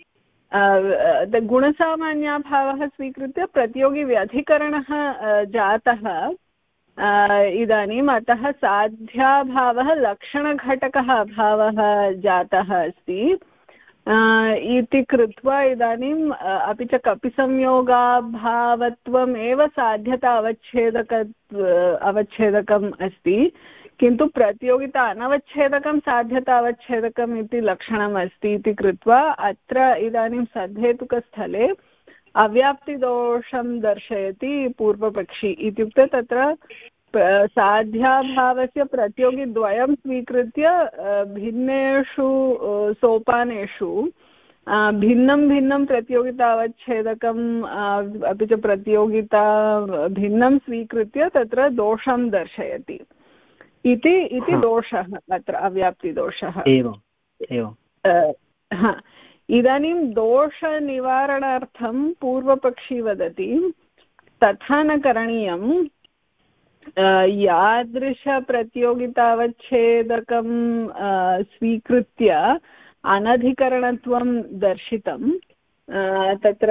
गुणसामान्याभावः स्वीकृत्य प्रतियोगी व्यधिकरणः जातः इदानीम्। अतः साध्याभावः लक्षणघटकः अभावः जातः अस्ति इति कृत्वा इदानीम् अपि च कपिसंयोगाभावत्वम् एव साध्यता अवच्छेदक अवच्छेदकम् अस्ति, किन्तु प्रतियोगिता अनवच्छेदकं साध्यता अवच्छेदकम् इति लक्षणम् अस्ति इति कृत्वा अत्र इदानीं सद्धेतुकस्थले अव्याप्तिदोषं दर्शयति पूर्वपक्षी। इत्युक्ते तत्र साध्याभावस्य प्रतियोगिद्वयं स्वीकृत्य भिन्नेषु सोपानेषु भिन्नं भिन्नं प्रतियोगिता अवच्छेदकम् अपि च प्रतियोगिता भिन्नं स्वीकृत्य तत्र दोषं दर्शयति इति इति दोषः अत्र अव्याप्तिदोषः। एवम् एवं इदानीं दोषनिवारणार्थं पूर्वपक्षी वदति तथा न करणीयं, यादृशप्रतियोगितावच्छेदकं स्वीकृत्य अनधिकरणत्वं दर्शितं, तत्र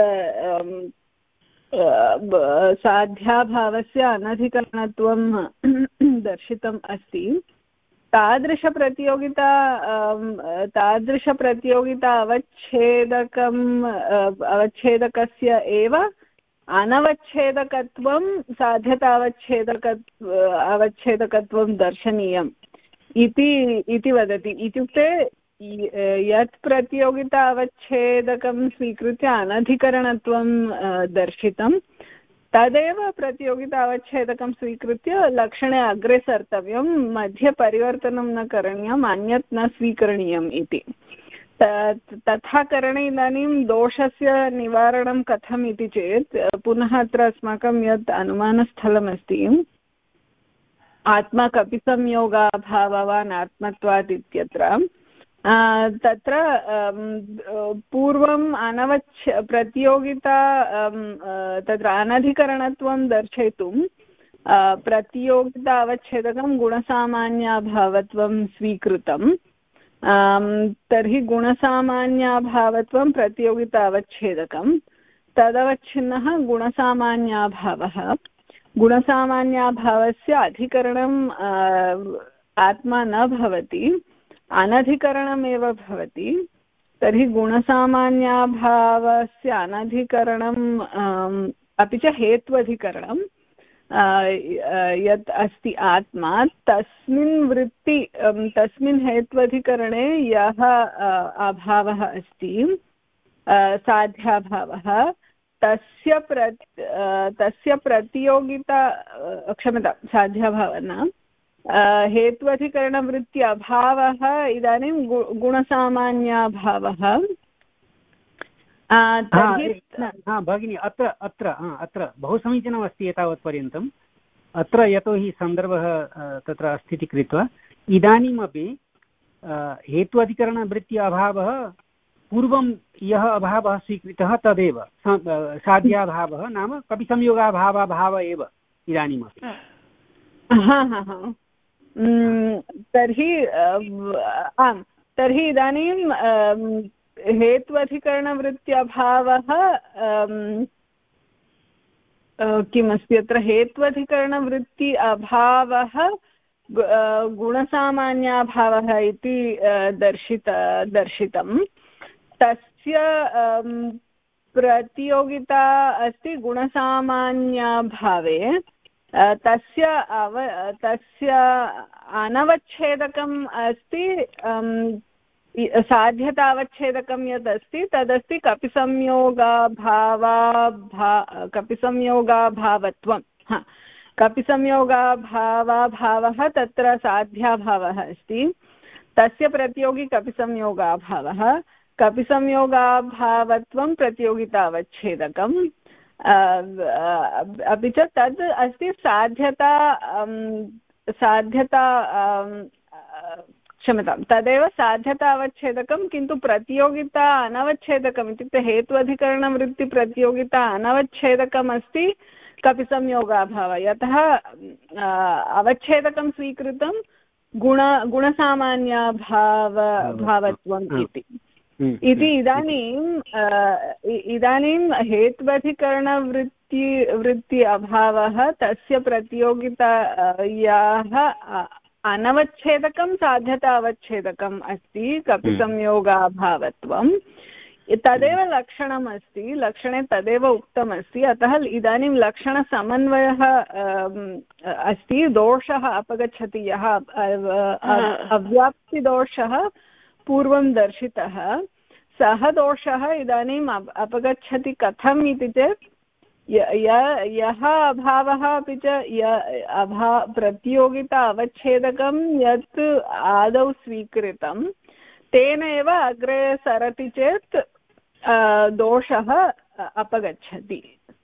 साध्याभावस्य अनधिकरणत्वं दर्शितम् अस्ति। तादृशप्रतियोगिता तादृशप्रतियोगिता अवच्छेदकम् अवच्छेदकस्य एव अनवच्छेदकत्वं साध्यतावच्छेदक अवच्छेदकत्वं दर्शनीयम् इति इति वदति। इत्युक्ते यत् प्रतियोगिता अवच्छेदकं स्वीकृत्य अनधिकरणत्वं दर्शितं तदेव प्रतियोगिता अवच्छेदकं स्वीकृत्य लक्षणे अग्रे सर्तव्यं, मध्ये परिवर्तनं न करणीयम्, अन्यत् न स्वीकरणीयम् इति। तथा करणे इदानीं दोषस्य निवारणं कथम् इति चेत् पुनः अत्र अस्माकं यत् अनुमानस्थलमस्ति आत्मा कपिसंयोगाभावान् आत्मत्वात् इत्यत्र, तत्र पूर्वम् अनवच्छ प्रतियोगिता तत्र अनधिकरणत्वं दर्शयितुं प्रतियोगिता अवच्छेदकं गुणसामान्याभावत्वं स्वीकृतं। तर्हि गुणसामान्याभावत्वं प्रतियोगिता अवच्छेदकं, तदवच्छिन्नः गुणसामान्याभावः। गुणसामान्याभावस्य अधिकरणम् आत्मा न भवति, अनधिकरणमेव भवति। तर्हि गुणसामान्याभावस्य अनधिकरणम् अपि च हेत्वधिकरणं यत् अस्ति आत्मा, तस्मिन् वृत्ति तस्मिन् हेत्वधिकरणे यः अभावः अस्ति साध्याभावः, तस्य प्र तस्य प्रतियोगिता क्षम्यतां साध्याभावः न हेत्वधिकरणवृत्ति अभावः इदानीं गुणसामान्याभावः। भगिनी अत्र अत्र अत्र बहु समीचीनमस्ति एतावत्पर्यन्तम्। अत्र यतोहि सन्दर्भः तत्र अस्ति इति कृत्वा इदानीमपि हेत्वधिकरणवृत्ति अभावः पूर्वं यः अभावः स्वीकृतः तदेव साध्याभावः, नाम कपिसंयोगाभावभाव एव इदानीमपि। हा हा हा तर्हि आम् तर्हि इदानीं हेत्वधिकरणवृत्त्यभावः किमस्ति अत्र हेत्वधिकरणवृत्ति अभावः गुणसामान्याभावः इति दर्शित दर्शितं। तस्य प्रतियोगिता अस्ति गुणसामान्याभावे, तस्य अव तस्य अनवच्छेदकम् अस्ति साध्यतावच्छेदकं यद् अस्ति तदस्ति कपिसंयोगाभावा भा कपिसंयोगाभावत्वं। हा कपिसंयोगाभावाभावः तत्र साध्याभावः अस्ति, तस्य प्रतियोगी कपिसंयोगाभावः। कपिसंयोगाभावत्वं प्रतियोगितावच्छेदकं, अपि च तद् अस्ति साध्यता साध्यता क्षम्यतां तदेव साध्यतावच्छेदकं, किन्तु प्रतियोगिता अनवच्छेदकम्, इत्युक्ते हेत्वधिकरणवृत्तिप्रतियोगिता अनवच्छेदकम् अस्ति कपिसंयोगाभावः। यतः अवच्छेदकं स्वीकृतं गुण गुणसामान्याभाव भावत्वम् इति इति इदानीम् इदानीं हेत्वधिकरणवृत्ति वृत्ति अभावः तस्य प्रतियोगितायाः अनवच्छेदकं साध्यतावच्छेदकम् अस्ति कपिसंयोगाभावत्वं। तदेव लक्षणम् अस्ति, लक्षणे तदेव उक्तमस्ति। अतः इदानीं लक्षणसमन्वयः अस्ति, दोषः अपगच्छति, यः अव्याप्तिदोषः पूर्वं दर्शितः सः दोषः इदानीम् अपगच्छति। कथम् इति चेत् यः अभावः अपि च अभा प्रतियोगिता अवच्छेदकं यत् आदौ स्वीकृतं तेन एव अग्रे सरति चेत् दोषः अपगच्छति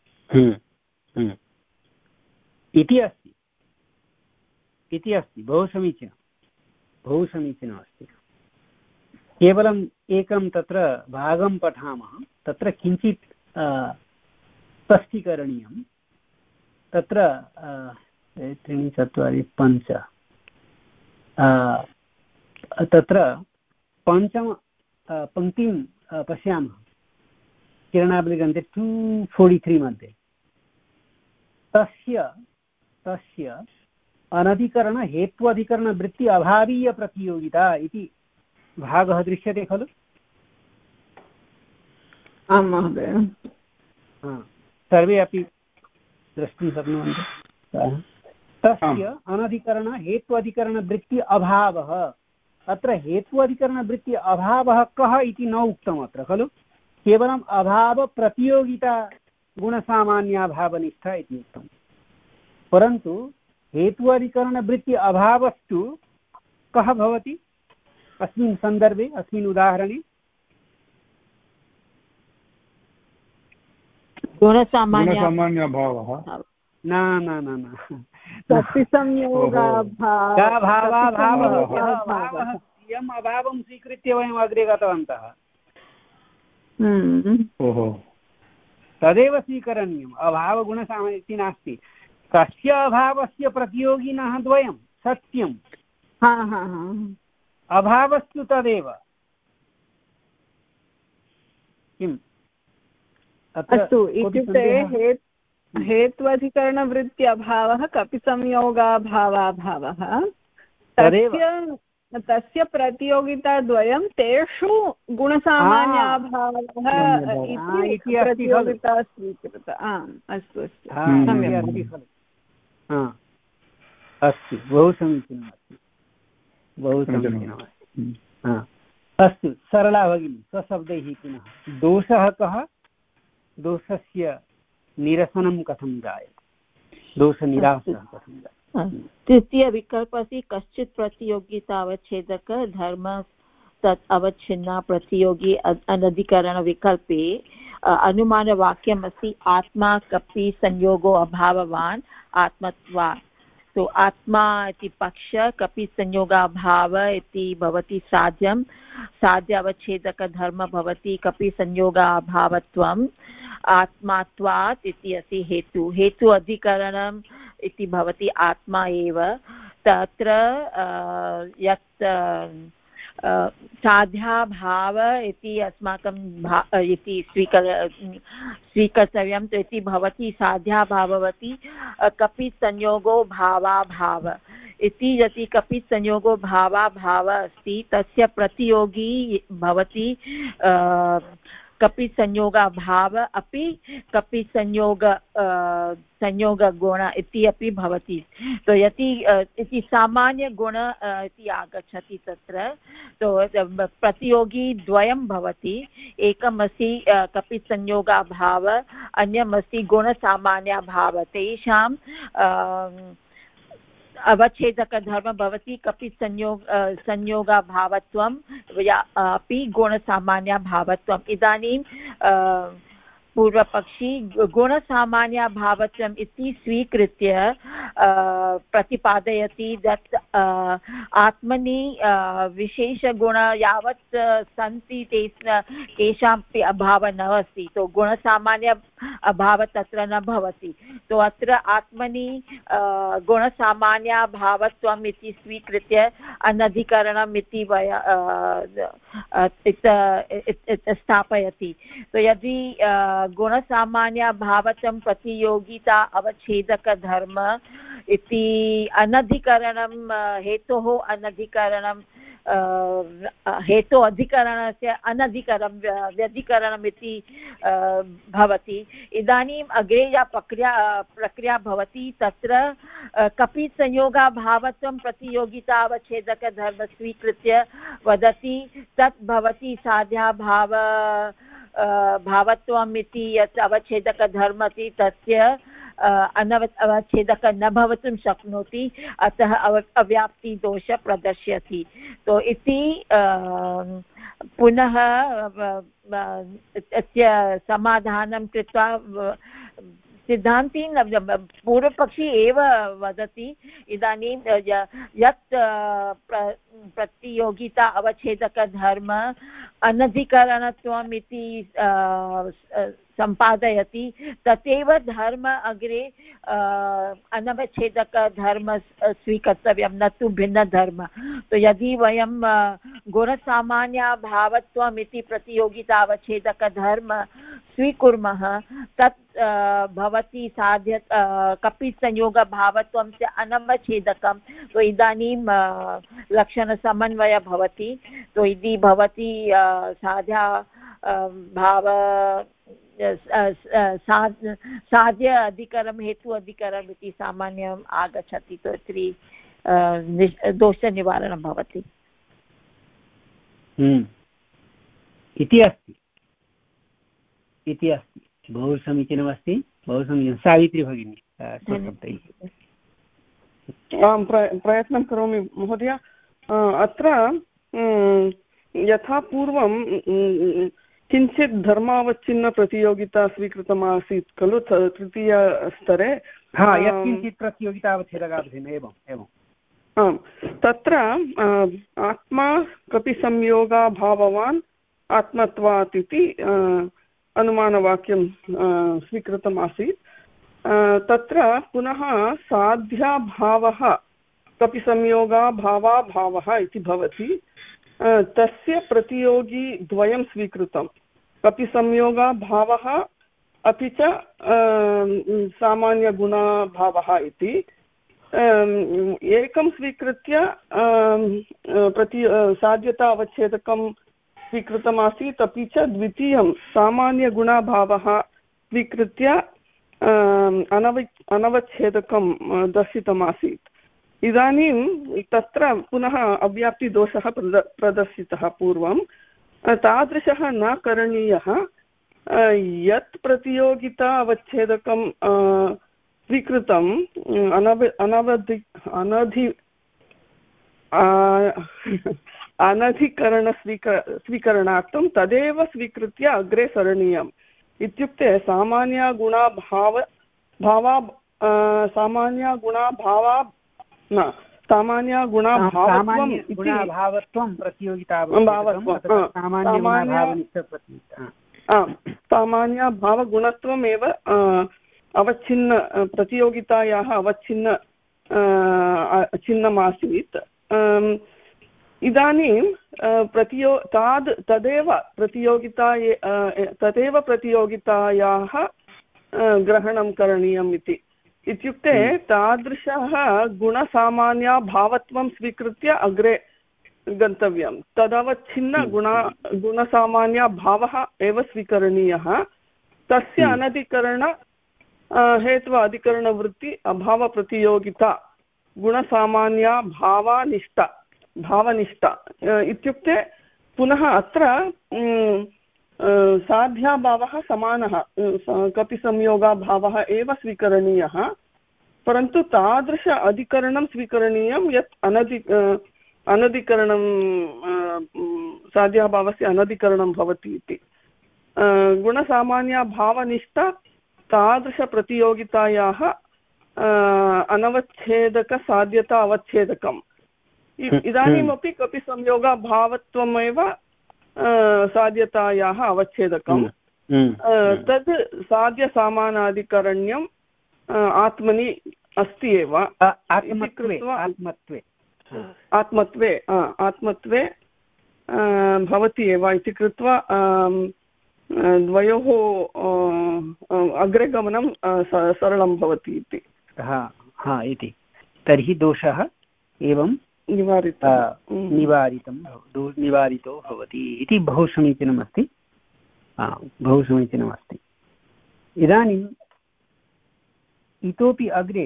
इति अस्ति इति अस्ति बहु समीचीनं बहु समीचीनमस्ति। केवलम् एकं तत्र भागं पठामः, तत्र किञ्चित् स्पष्टीकरणीयं। तत्र त्रीणि चत्वारि पञ्च तत्र पञ्चम पङ्क्तिं पश्यामः किरणावलिग्रन्थे टु फोर्टि त्री मध्ये। तस्य तस्य अनधिकरण हेत्वधिकरणवृत्ति अभावीयप्रतियोगिता इति भागः दृश्यते खलु? आं महोदय, सर्वे अपि द्रष्टुं शक्नुवन्ति। तस्य अनधिकरण हेत्वधिकरणवृत्ति अभावः। अत्र हेत्वधिकरणवृत्ति अभावः कः इति न उक्तम् अत्र खलु, केवलम् अभावप्रतियोगिता गुणसामान्याभावनिष्ठा इति उक्तं। परन्तु हेत्वाधिकरणवृत्ति अभावस्तु कः भवति अस्मिन् सन्दर्भे, अस्मिन् उदाहरणे? गुणसामान्यभावः न न न न यम् अभावं स्वीकृत्य वयम् अग्रे गतवन्तः, तदेव स्वीकरणीयम्। अभावगुणसामान्य इति नास्ति। तस्य अभावस्य प्रतियोगिनः द्वयं सत्यं, अभावस्तु तदेव। किम् अस्तु, इत्युक्ते हेत्वधिकरणवृत्ति अभावः कपिसंयोगाभावाभावः, तस्य तस्य प्रतियोगिताद्वयं तेषु गुणसामान्याभावः इति प्रतियोगिता स्वीकृता। आम्, अस्तु अस्तु, अस्तु, बहु समीचीनमस्ति, बहु समीचीनमस्ति। अस्तु, सरला भगिनी स्वशब्दैः पुनः। दोषः कः? दोषस्य निरसनं कथं जायते? दोषनिरासः कथं जायते? तृतीयविकल्प अस्ति कश्चित् प्रतियोगिता अवच्छेदक धर्म तत् अवच्छिन्ना प्रतियोगी अनधिकरणविकल्पे अनुमानवाक्यम् अस्ति आत्मा कपि संयोगो अभाववान् आत्मत्वात्। तो आत्मा इति पक्ष, कपि संयोगाभाव इति भवति साध्यं, साध्य अवच्छेदक धर्म भवति कपि संयोगाभावत्वम्, आत्मात्वात् इति अस्ति हेतु, हेतु अधिकरणम् इति भवति आत्मा एव। तत्र यत् साध्याभाव इति अस्माकं भा इति स्वीकर स्वीकर्तव्यं तो इति भवति साध्याभाववति कपि संयोगो भावाभाव इति। यदि कपि संयोगो भावाभाव अस्ति तस्य प्रतियोगी भवति कपि संयोगाभाव अपि कपि संयोग संयोगगुण इति अपि भवति। तो यदि इति सामान्यगुण इति आगच्छति तत्र, तो प्रतियोगी द्वयं भवति, एकम् अस्ति कपि संयोगाभाव, अन्यम् अस्ति गुणसामान्याभाव। तेषां अवच्छेदकधर्म भवति कपि संयोग संयोगाभावत्वं अपि गुणसामान्याभावत्वम्। इदानीं पूर्वपक्षी गुणसामान्याभावत्वम् इति स्वीकृत्य प्रतिपादयति यत् आत्मनि विशेषगुण यावत् सन्ति ते केषामपि अभावः न अस्ति, तो गुणसामान्य अभावः तत्र न भवति। तो अत्र आत्मनि गुणसामान्याभावत्वम् इति स्वीकृत्य अनधिकरणम् इति वय स्थापयति। तो यदि गुणसामान्याभावत्वं प्रतियोगिता अवच्छेदकधर्म इति अनधिकरणं हेतोः अनधिकरणं हेतो अधिकरणस्य अनधिकरणं व्यधिकरणम् इति भवति। इदानीम् अग्रे या प्रक्रिया प्रक्रिया भवति तत्र कपि संयोगाभावत्वं प्रतियोगिता अवच्छेदकधर्म स्वीकृत्य वदति तत् भवति साध्याभाव भावत्वम् इति यत् अवच्छेदकधर्म अस्ति तस्य अनव अवच्छेदक न भवितुं शक्नोति, अतः अव अव्याप्तिदोषः प्रदर्श्यति। तो इति पुनः तस्य समाधानं कृत्वा सिद्धान्ती पूर्वपक्षी एव वदति इदानीं यत् प्रतियोगिता अवच्छेदकधर्म अनधिकरणत्वम् इति सम्पादयति तथैव धर्म अग्रे अनवच्छेदकधर्म स्वीकर्तव्यं न तु भिन्नधर्म। तो यदि वयं गुणसामान्यभावत्वम् इति प्रतियोगिता अवच्छेदकधर्म स्वीकुर्मः तत् भवति साध्य कपिसंयोगभावत्वं च अनवच्छेदकं। तो इदानीं लक्षणसमन्वयः भवति। तो यदि भवति साध्या भाव साध्य अधिकरं हेतु अधिकरम् इति सामान्यम् आगच्छति। तो तर्हि दोषनिवारणं भवति इति अस्ति इति अस्ति। बहु समीचीनमस्ति, बहु समीचीनं। सावित्री भगिनी आं प्रयत्नं करोमि महोदय। अत्र यथा पूर्वं किञ्चित् धर्मावच्छिन्नप्रतियोगिता स्वीकृतमासीत् खलु तृतीयस्तरे। यत्किञ्चित् प्रतियोगितावच्छेदकावच्छिन्न एवम् एवम् आम् तत्र आत्मा कपिसंयोगाभाववान् आत्मत्वात् इति अनुमानवाक्यं स्वीकृतमासीत्। तत्र पुनः साध्याभावः कपिसंयोगाभावाभावः इति भवति। तस्य प्रतियोगी द्वयं स्वीकृतं, कपिसंयोगाभावः अपि च सामान्यगुणाभावः इति। एकं स्वीकृत्य प्रति साध्यता अवच्छेदकं स्वीकृतमासीत्, अपि च द्वितीयं सामान्यगुणाभावः स्वीकृत्य अनव अनवच्छेदकं दर्शितमासीत्। इदानीं तत्र पुनः अव्याप्तिदोषः प्रद प्रदर्शितः पूर्वं। तादृशः न करणीयः। यत् प्रतियोगिता अवच्छेदकं स्वीकृतम् अनव अनवधि अनधि अनधिकरणस्वीक स्वीकरणार्थं तदेव स्वीकृत्य अग्रे सरणीयम्। इत्युक्ते सामान्यगुणाभाव भावा सामान्यगुणाभावा न सामान्यगुणाभावत्वं सामान्यभावगुणत्वमेव अवच्छिन्न प्रतियोगितायाः अवच्छिन्न छिन्नमासीत्। इदानीं प्रतियो ताद् तदेव प्रतियोगिता तदेव प्रतियोगितायाः ग्रहणं करणीयम् इति। इत्युक्ते तादृशः गुणसामान्यभावत्वं स्वीकृत्य अग्रे गन्तव्यं। तदवच्छिन्न गुणा गुणसामान्यभावः एव स्वीकरणीयः। तस्य अनधिकरण हेत्व अधिकरणवृत्ति अभावप्रतियोगिता गुणसामान्या भावानिष्ठा भावनिष्ठा। इत्युक्ते पुनः अत्र साध्याभावः समानः, कपिसंयोगाभावः एव स्वीकरणीयः, परन्तु तादृश अधिकरणं स्वीकरणीयं यत् अनधि अनधिकरणं साध्याभावस्य अनधिकरणं भवति इति। गुणसामान्यभावनिष्ठा तादृशप्रतियोगितायाः अनवच्छेदकसाध्यता अवच्छेदकम्। इदानीमपि कपिसंयोगाभावत्वमेव साध्यतायाः अवच्छेदकम्। तद् साध्यसामानाधिकरण्यम् आत्मनि अस्ति एव। आत्मत्वे आत्मत्वे आत्मत्वे भवति एव इति कृत्वा द्वयोः अग्रे गमनं सरलं भवति इति। हा इति। तर्हि दोषः एवं निवारितः निवारितं निवारितो भवति इति बहु समीचीनमस्ति, बहु समीचीनमस्ति। इदानीम् इतोपि अग्रे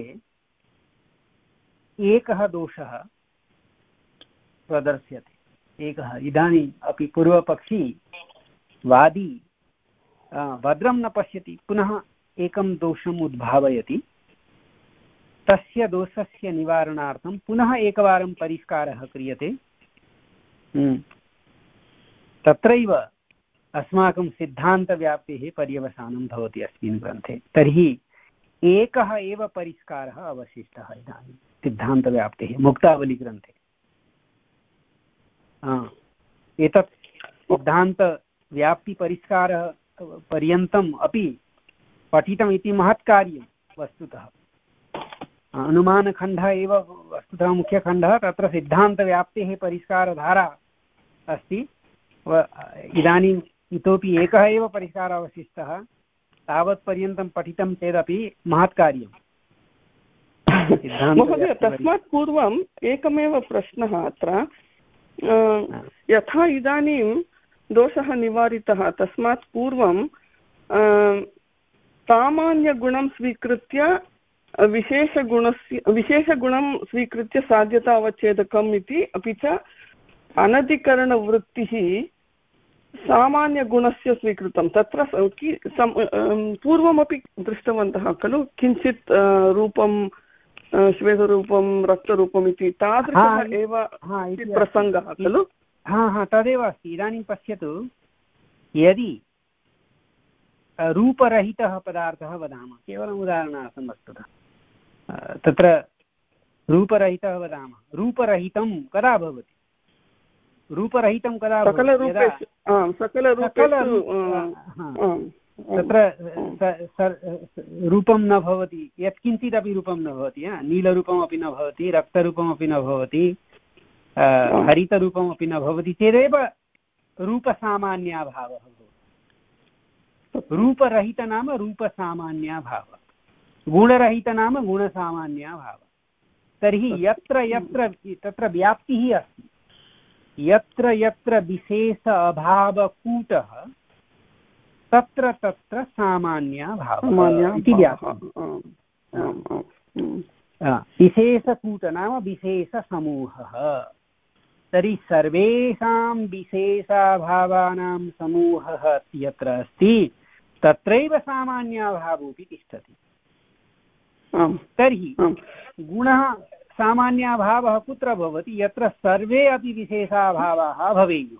एकः दोषः प्रदर्श्यते। एकः इदानीम् अपि पूर्वपक्षी वादी भद्रं न पश्यति, पुनः एकं दोषम् उद्भावयति। तस्य दोषस्य निवारणार्थं पुनः एकवारं परिष्कारः क्रियते। तत्रैव अस्माकं सिद्धान्तव्याप्तेः पर्यवसानं भवति अस्मिन् ग्रन्थे। तर्हि एकः एव परिष्कारः अवशिष्टः इदानीं सिद्धान्तव्याप्तेः मुक्तावलीग्रन्थे। एतत् सिद्धान्तव्याप्तिपरिष्कारः पर्यन्तम् अपि पठितम् इति महत् कार्यं वस्तुतः। अनुमानखण्डः एव वस्तुतः मुख्यखण्डः, तत्र सिद्धान्तव्याप्तेः परिष्कारधारा अस्ति। इदानीम् इतोपि एकः एव परिष्कारः अवशिष्टः, तावत्पर्यन्तं पठितं चेदपि महत् कार्यं। महोदय, तस्मात् पूर्वम् एकमेव प्रश्नः अत्र। यथा इदानीं दोषः निवारितः, तस्मात् पूर्वं सामान्यगुणं स्वीकृत्य विशेषगुणस्य विशेषगुणं स्वीकृत्य साध्यतावच्छेदकम् इति, अपि च अनधिकरणवृत्तिः सामान्यगुणस्य स्वीकृतं। तत्र पूर्वमपि दृष्टवन्तः खलु, किञ्चित् रूपं श्वेतरूपं रक्तरूपम् इति, तादृशः एव प्रसङ्गः खलु। हा हा तदेव अस्ति। इदानीं पश्यतु, यदि रूपरहितः पदार्थः वदामः, केवलम् उदाहरणार्थं वस्तुतः तत्र रूपरहितः वदामः, रूपरहितं कदा भवति? रूपरहितं कदा भवति? तत्र रूपं न भवति, यत्किञ्चिदपि रूपं न भवति। नीलरूपमपि न भवति, रक्तरूपमपि न भवति, हरितरूपमपि न भवति चेदेव रूपसामान्याभावः भवति। रूपरहित नाम रूपसामान्याभावः, गुणरहित नाम गुणसामान्याभावः। तर्हि यत्र यत्र तत्र व्याप्तिः अस्ति, यत्र यत्र विशेष अभावकूटः तत्र तत्र सामान्याभावः इति व्याप्तिः। विशेषकूट नाम विशेषसमूहः। तर्हि सर्वेषां विशेषाभावानां समूहः यत्र अस्ति तत्रैव सामान्याभावोऽपि तिष्ठति। तर्हि गुणः सामान्याभावः कुत्र भवति? यत्र सर्वे अपि विशेषाभावाः भवेयुः,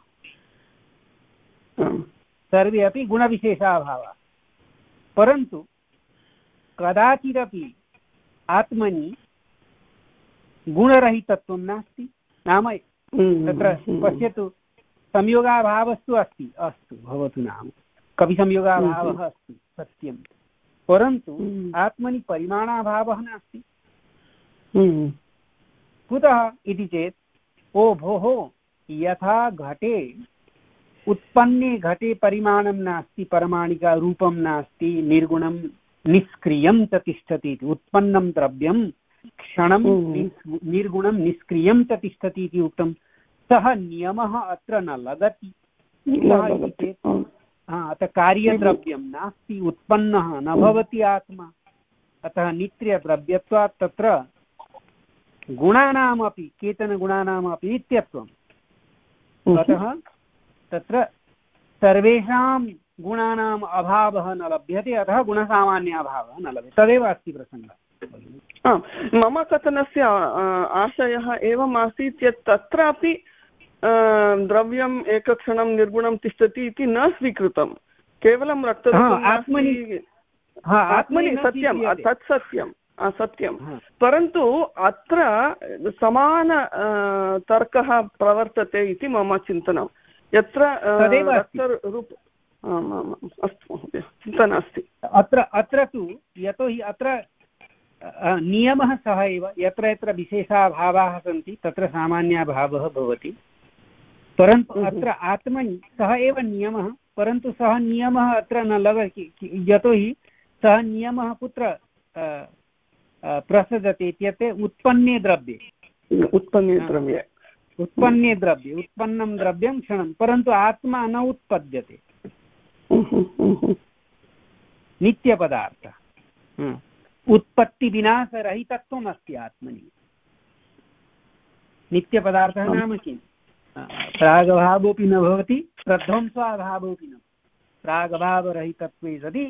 सर्वे अपि गुणविशेषाभावाः। परन्तु कदाचिदपि आत्मनि गुणरहितत्वं नास्ति। नाम तत्र पश्यतु, संयोगाभावस्तु अस्ति, अस्तु भवतु, नाम कविसंयोगाभावः अस्ति, सत्यं। परन्तु आत्मनि परिमाणाभावः नास्ति। कुतः इति चेत्, ओ भोः, यथा घटे उत्पन्ने घटे परिमाणं नास्ति, परमाणिका रूपं नास्ति, निर्गुणं निष्क्रियं च तिष्ठति इति। उत्पन्नं द्रव्यं क्षणं निर्गुणं निष्क्रियं च तिष्ठति इति उक्तं। सः नियमः अत्र न लगति। अतः कार्यद्रव्यं नास्ति, उत्पन्नः न भवति आत्मा। अतः नित्यद्रव्यत्वात् तत्र गुणानामपि, केचन गुणानामपि नित्यत्वम्। अतः तत्र सर्वेषां गुणानाम् अभावः न लभ्यते, अतः गुणसामान्याभावः न लभ्यते। तदेव अस्ति प्रसङ्गः। मम कथनस्य आशयः एवम् आसीत् यत् तत्रापि द्रव्यम् एकक्षणं निर्गुणं तिष्ठति इति न स्वीकृतं, केवलं रक्तरूपम् आत्मनि। आत्मनि सत्यं, तत् सत्यं सत्यं। परन्तु अत्र समान तर्कः प्रवर्तते इति मम चिन्तनं। यत्र रक्तरूप, अस्तु महोदय, चिन्ता नास्ति। अत्र अत्र तु यतोहि अत्र नियमः सः एव, यत्र यत्र विशेषाभावाः सन्ति तत्र सामान्याभावः भवति। परन्तु अत्र आत्मनि सः एव नियमः, परन्तु सः नियमः अत्र न लगति। यतोहि सः नियमः कुत्र प्रसजते इत्युक्ते उत्पन्ने द्रव्ये। उत्पन्ने द्रव्ये उत्पन्ने द्रव्ये उत्पन्नं द्रव्यं क्षणं, परन्तु आत्मा न उत्पद्यते, नित्यपदार्थः। उत्पत्तिविनाशरहितत्वम् अस्ति आत्मनि। नित्यपदार्थः नाम किं? प्रागभावोऽपि न भवति, प्रध्वंसाभावोऽपि न। प्रागभावरहितत्वे सति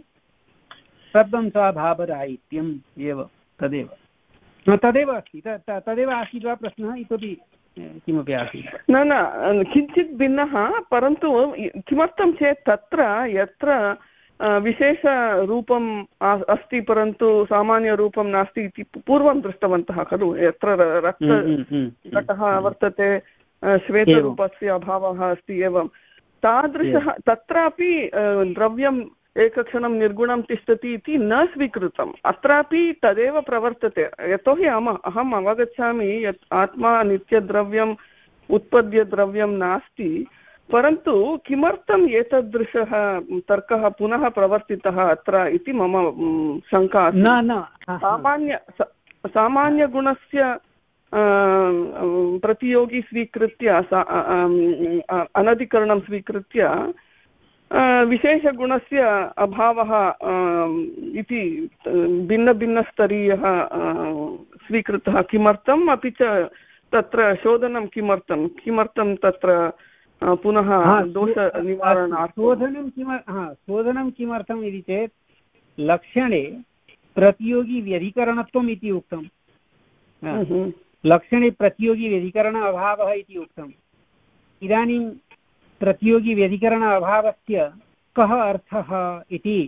प्रध्वंसाभावराहित्यम् एव, तदेव तदेव अस्ति। तदेव आसीत् वा प्रश्नः? इतोपि किमपि आसीत् न न किञ्चित् भिन्नः परन्तु किमर्थं चेत् तत्र यत्र विशेषरूपम् अस्ति परन्तु सामान्यरूपं नास्ति इति पूर्वं दृष्टवन्तः खलु यत्र रक्तघटः वर्तते श्वेतरूपस्य अभावः अस्ति एवं तादृशः तत्रापि द्रव्यम् एकक्षणं निर्गुणं तिष्ठति इति न स्वीकृतम् अत्रापि तदेव प्रवर्तते यतोहि अहम् अहम् अवगच्छामि यत् आत्मा नित्यद्रव्यम् उत्पद्यद्रव्यं नास्ति परन्तु किमर्थम् एतादृशः तर्कः पुनः प्रवर्तितः अत्र इति मम शङ्का अस्ति सामान्य सामान्यगुणस्य प्रतियोगी स्वीकृत्य अनधिकरणं स्वीकृत्य विशेषगुणस्य अभावः इति भिन्नभिन्नस्तरीयः स्वीकृतः किमर्थम् अपि च तत्र शोधनं किमर्थं किमर्थं तत्र पुनः दोषनिवारणार्थं शोधनं किम शोधनं किमर्थम् इति चेत् लक्षणे प्रतियोगी व्यधिकरणत्वम् इति उक्तम् लक्षणे प्रतियोगी व्यधिकरण अभावः इति उक्तम् इदानीं प्रतियोगी व्यधिकरण अभावस्य कः अर्थः इति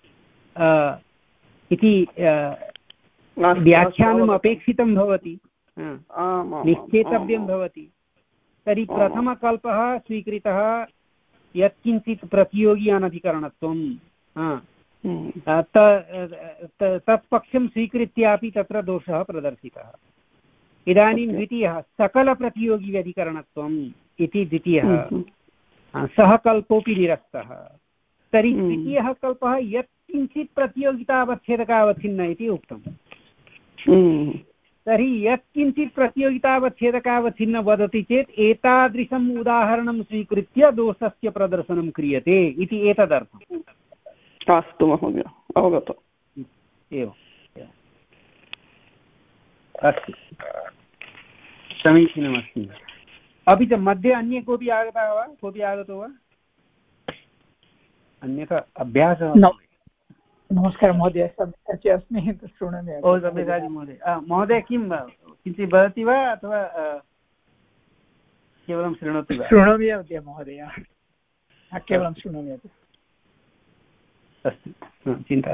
इति व्याख्यानम् अपेक्षितं भवति निश्चेतव्यं भवति तर्हि प्रथमकल्पः स्वीकृतः यत्किञ्चित् प्रतियोगी अनधिकरणत्वं तत्पक्षं स्वीकृत्यापि तत्र दोषः प्रदर्शितः इदानीं द्वितीयः सकलप्रतियोगी व्यधिकरणत्वम् इति द्वितीयः सः कल्पोऽपि निरस्तः तर्हि तृतीयः कल्पः यत्किञ्चित् प्रतियोगितावच्छेदकावच्छिन्न इति उक्तम् तर्हि यत्किञ्चित् प्रतियोगितावच्छेदकावच्छिन्न वदति चेत् एतादृशम् उदाहरणं स्वीकृत्य दोषस्य प्रदर्शनं क्रियते इति एतदर्थम् अस्तु महोदय अवगतम् एवम् अस्तु समीचीनमस्ति अपि च मध्ये अन्ये कोऽपि आगतः वा कोऽपि आगतो वा अन्यथा अभ्यासः नमस्कारः महोदय सम्यक् अस्मि शृणोमि ओ सम्यक् महोदय महोदय किं किञ्चित् वदति वा अथवा केवलं शृणोति वा शृणोमि अद्य महोदय केवलं शृणोमि अद्य अस्तु चिन्ता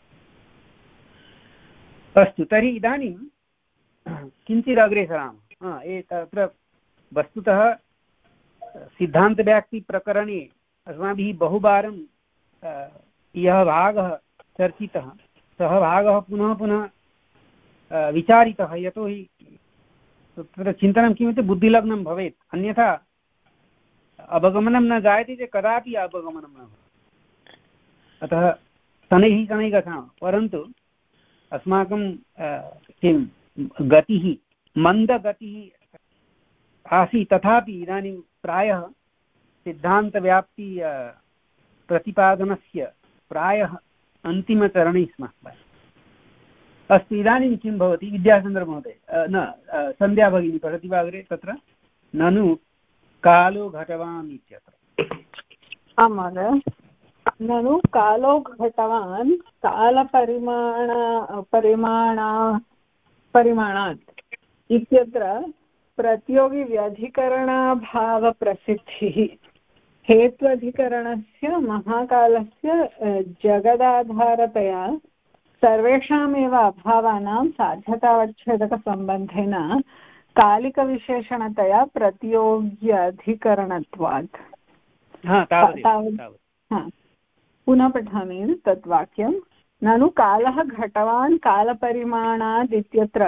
अस्तु तर्हि इदानीं किञ्चित् अग्रे सरामः तत्र वस्तुतः सिद्धान्तव्याप्तिप्रकरणे अस्माभिः बहुवारं यः भागः चर्चितः सः भागः पुनः पुनः विचारितः यतोहि तत्र चिन्तनं किमिति बुद्धिलग्नं भवेत् अन्यथा अवगमनं न जायते चेत् कदापि अवगमनं न भवति अतः शनैः शनैः गच्छामः परन्तु अस्माकं किं गतिः मन्दगतिः आसीत् तथापि इदानीं प्रायः सिद्धान्तव्याप्ति प्रतिपादनस्य प्रायः अन्तिमचरणे स्मः अस्तु इदानीं किं भवति विद्याचन्द्रमहोदय न सन्ध्या भगिनी पठति वा अग्रे तत्र ननु कालो घटवान् इत्यत्र आं महोदय ननु कालो घटवान् कालपरिमाण परिमाणा परिमाणात् इत्यत्र प्रतियोगिव्यधिकरणाभावप्रसिद्धिः हेत्वधिकरणस्य महाकालस्य जगदाधारतया सर्वेषामेव अभावानां साध्यतावच्छेदकसम्बन्धेन कालिकविशेषणतया प्रतियोग्यधिकरणत्वात् पुनः पठामि तत् वाक्यं ननु कालः घटवान् कालपरिमाणात् इत्यत्र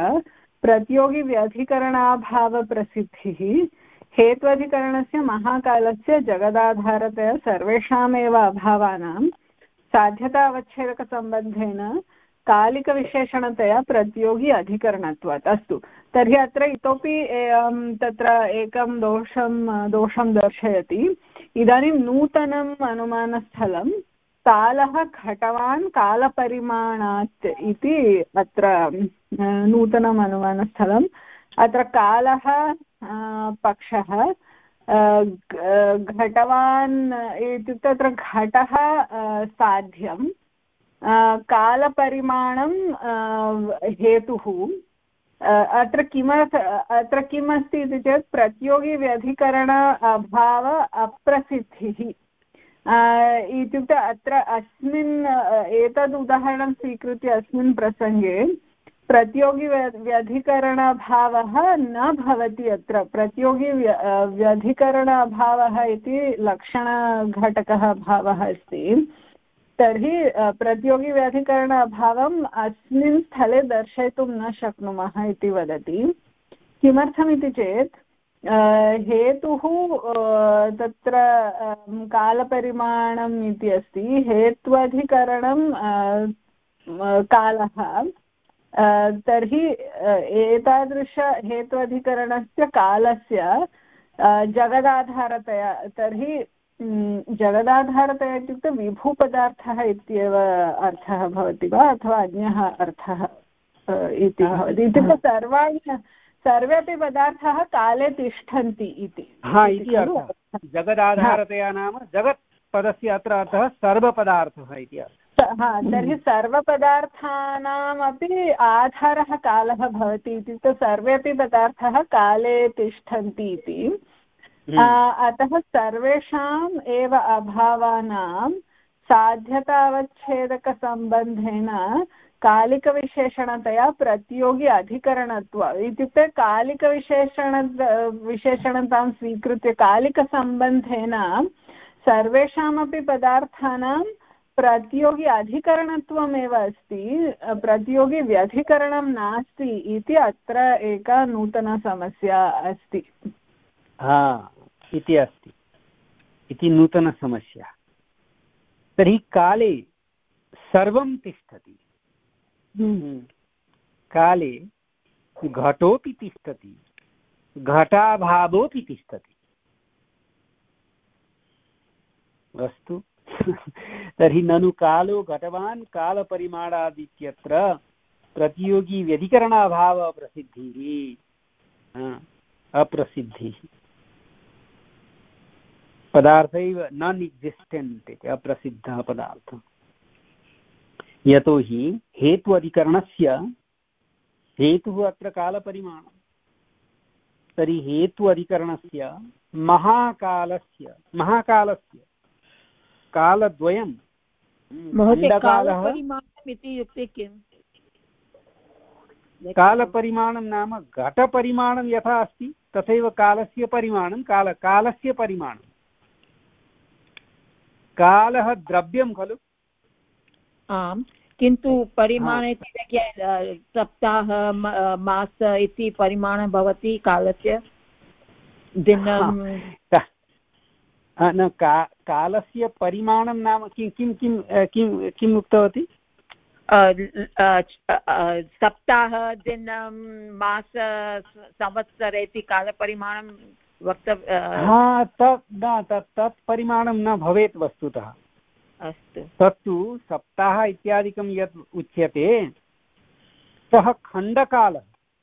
प्रतियोगिव्यधिकरणाभावप्रसिद्धिः हेत्वधिकरणस्य महाकालस्य जगदाधारतया सर्वेषामेव अभावानां साध्यतावच्छेदकसम्बन्धेन कालिकविशेषणतया प्रतियोगी अधिकरणत्वात् अस्तु तर्हि अत्र इतोपि तत्र एकं दोषं दोषं दर्शयति इदानीं नूतनम् अनुमानस्थलं कालः घटवान् कालपरिमाणात् इति अत्र नूतनम् अनुमानस्थलम् अत्र कालः पक्षः घटवान् इत्युक्ते अत्र घटः साध्यं कालपरिमाणं हेतुः अत्र किमर्थ अत्र किम् अस्ति इति चेत् प्रतियोगिव्यधिकरण अभाव अप्रसिद्धिः इत्युक्ते अत्र अस्मिन् एतद् उदाहरणं स्वीकृत्य अस्मिन् प्रसङ्गे प्रतियोगि व्यधिकरणाभावः न भवति। अत्र प्रतियोगि व्यधिकरणाभावः इति लक्षणघटकः भावः अस्ति। तर्हि प्रतियोगिव्यधिकरण अभावम् अस्मिन् स्थले दर्शयितुं न शक्नुमः इति वदति। किमर्थमिति चेत् हेतुः तत्र कालपरिमाणम् इति अस्ति। हेत्वधिकरणं कालः। तर्हि एतादृश हेत्वधिकरणस्य कालस्य जगदाधारतया, तर्हि जगदाधारतया इत्युक्ते विभुपदार्थः इत्येव अर्थः भवति वा अथवा अन्यः अर्थः इति भवति। इत्युक्ते सर्वाणि सर्वेपि पदार्थाः काले तिष्ठन्ति इति जगदाधारतया नाम जगत् पदस्य अत्र अर्थः सर्वपदार्थः इति अर्थः। हा, तर्हि सर्वपदार्थानामपि आधारः कालः भवति इत्युक्ते सर्वेपि पदार्थाः काले तिष्ठन्ति इति। अतः सर्वेषाम् एव अभावानां साध्यतावच्छेदकसम्बन्धेन कालिकविशेषणतया प्रतियोगि अधिकरणत्वम् इत्युक्ते कालिकविशेषण विशेषणतां स्वीकृत्य कालिकसम्बन्धेन सर्वेषामपि पदार्थानां प्रतियोगि अधिकरणत्वमेव अस्ति, प्रतियोगि व्यधिकरणं नास्ति इति अत्र एका नूतना समस्या अस्ति। हा इति अस्ति इति नूतनसमस्या। तर्हि काले सर्वं तिष्ठति, काले घटोपि तिष्ठति, घटाभावोपि तिष्ठति। अस्तु, तर्हि ननु कालो घटवान् कालपरिमाणादित्यत्र प्रतियोगी व्यधिकरणाभाव अप्रसिद्धिः अप्रसिद्धिः पदार्थैव नॉन एक्सिस्टेंट इति अप्रसिद्धः पदार्थः। यतोहि हेतु अधिकरणस्य हेतुः अत्र कालपरिमाणं। तर्हि हेतु अधिकरणस्य महाकालस्य महाकालस्य कालद्वयं कालपरिमाणं नाम घटपरिमाणं यथा अस्ति तथैव कालस्य परिमाणं काल कालस्य परिमाणं। कालः द्रव्यं खलु? आम्, किन्तु परिमाणे सप्ताह मास इति परिमाणं भवति कालस्य दिनं। न का कालस्य परिमाणं नाम किं किं किं किं किम् उक्तवती? सप्ताह दिनं मास संवत्सर इति कालपरिमाणं वक्तव्यं। हा, तत् न तत् तत् परिमाणं न भवेत् वस्तुतः। अस्तु, तत्तु सप्ताह इत्यादिकं यत् उच्यते सः खण्डकालः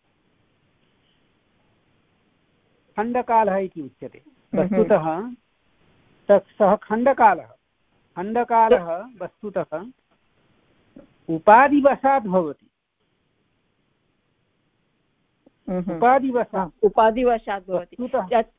खण्डकालः इति उच्यते। वस्तुतः तत् सः खण्डकालः खण्डकालः वस्तुतः उपाधिवशात् भवति। उपाधिवशात् उपाधिवशात् भवति।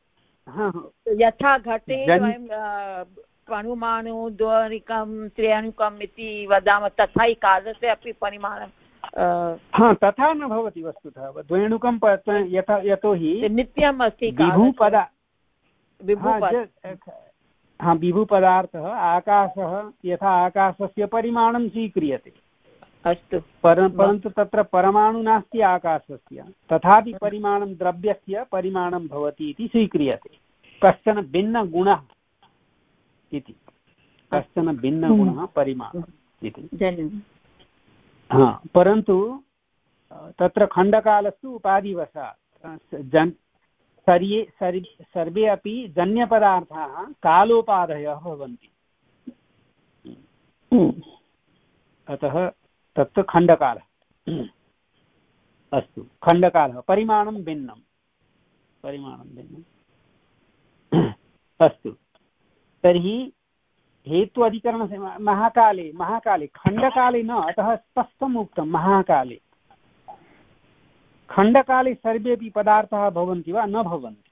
यथा घटे वयं पणुमाणु द्वणुकं त्र्यणुकम् इति वदामः तथा हि कालस्य अपि परिमाणं हा तथा न भवति वस्तुतः। द्वेणुकं यथा यतोहि नित्यम् अस्ति विभुपदा हा विभुपदार्थः आकाशः यथा आकाशस्य परिमाणं स्वीक्रियते। अस्तु, पर परन्तु तत्र परमाणु नास्ति आकाशस्य, तथापि परिमाणं द्रव्यस्य परिमाणं भवति इति स्वीक्रियते। कश्चन भिन्नगुणः इति कश्चन भिन्नगुणः परिमाणम् इति। हा, परन्तु तत्र खण्डकालस्तु उपाधिवशात् जन् सर्वे सर्वे अपि जन्यपदार्थाः कालोपाधयः भवन्ति। अतः तत्र खण्डकालः। अस्तु, खण्डकालः परिमाणं भिन्नं परिमाणं भिन्नम्। अस्तु, तर्हि हेतु अधिकरणस्य महाकाले महाकाले खण्डकाले न, अतः स्पष्टम् उक्तं महाकाले। खण्डकाले सर्वेपि पदार्थाः भवन्ति वा न भवन्ति?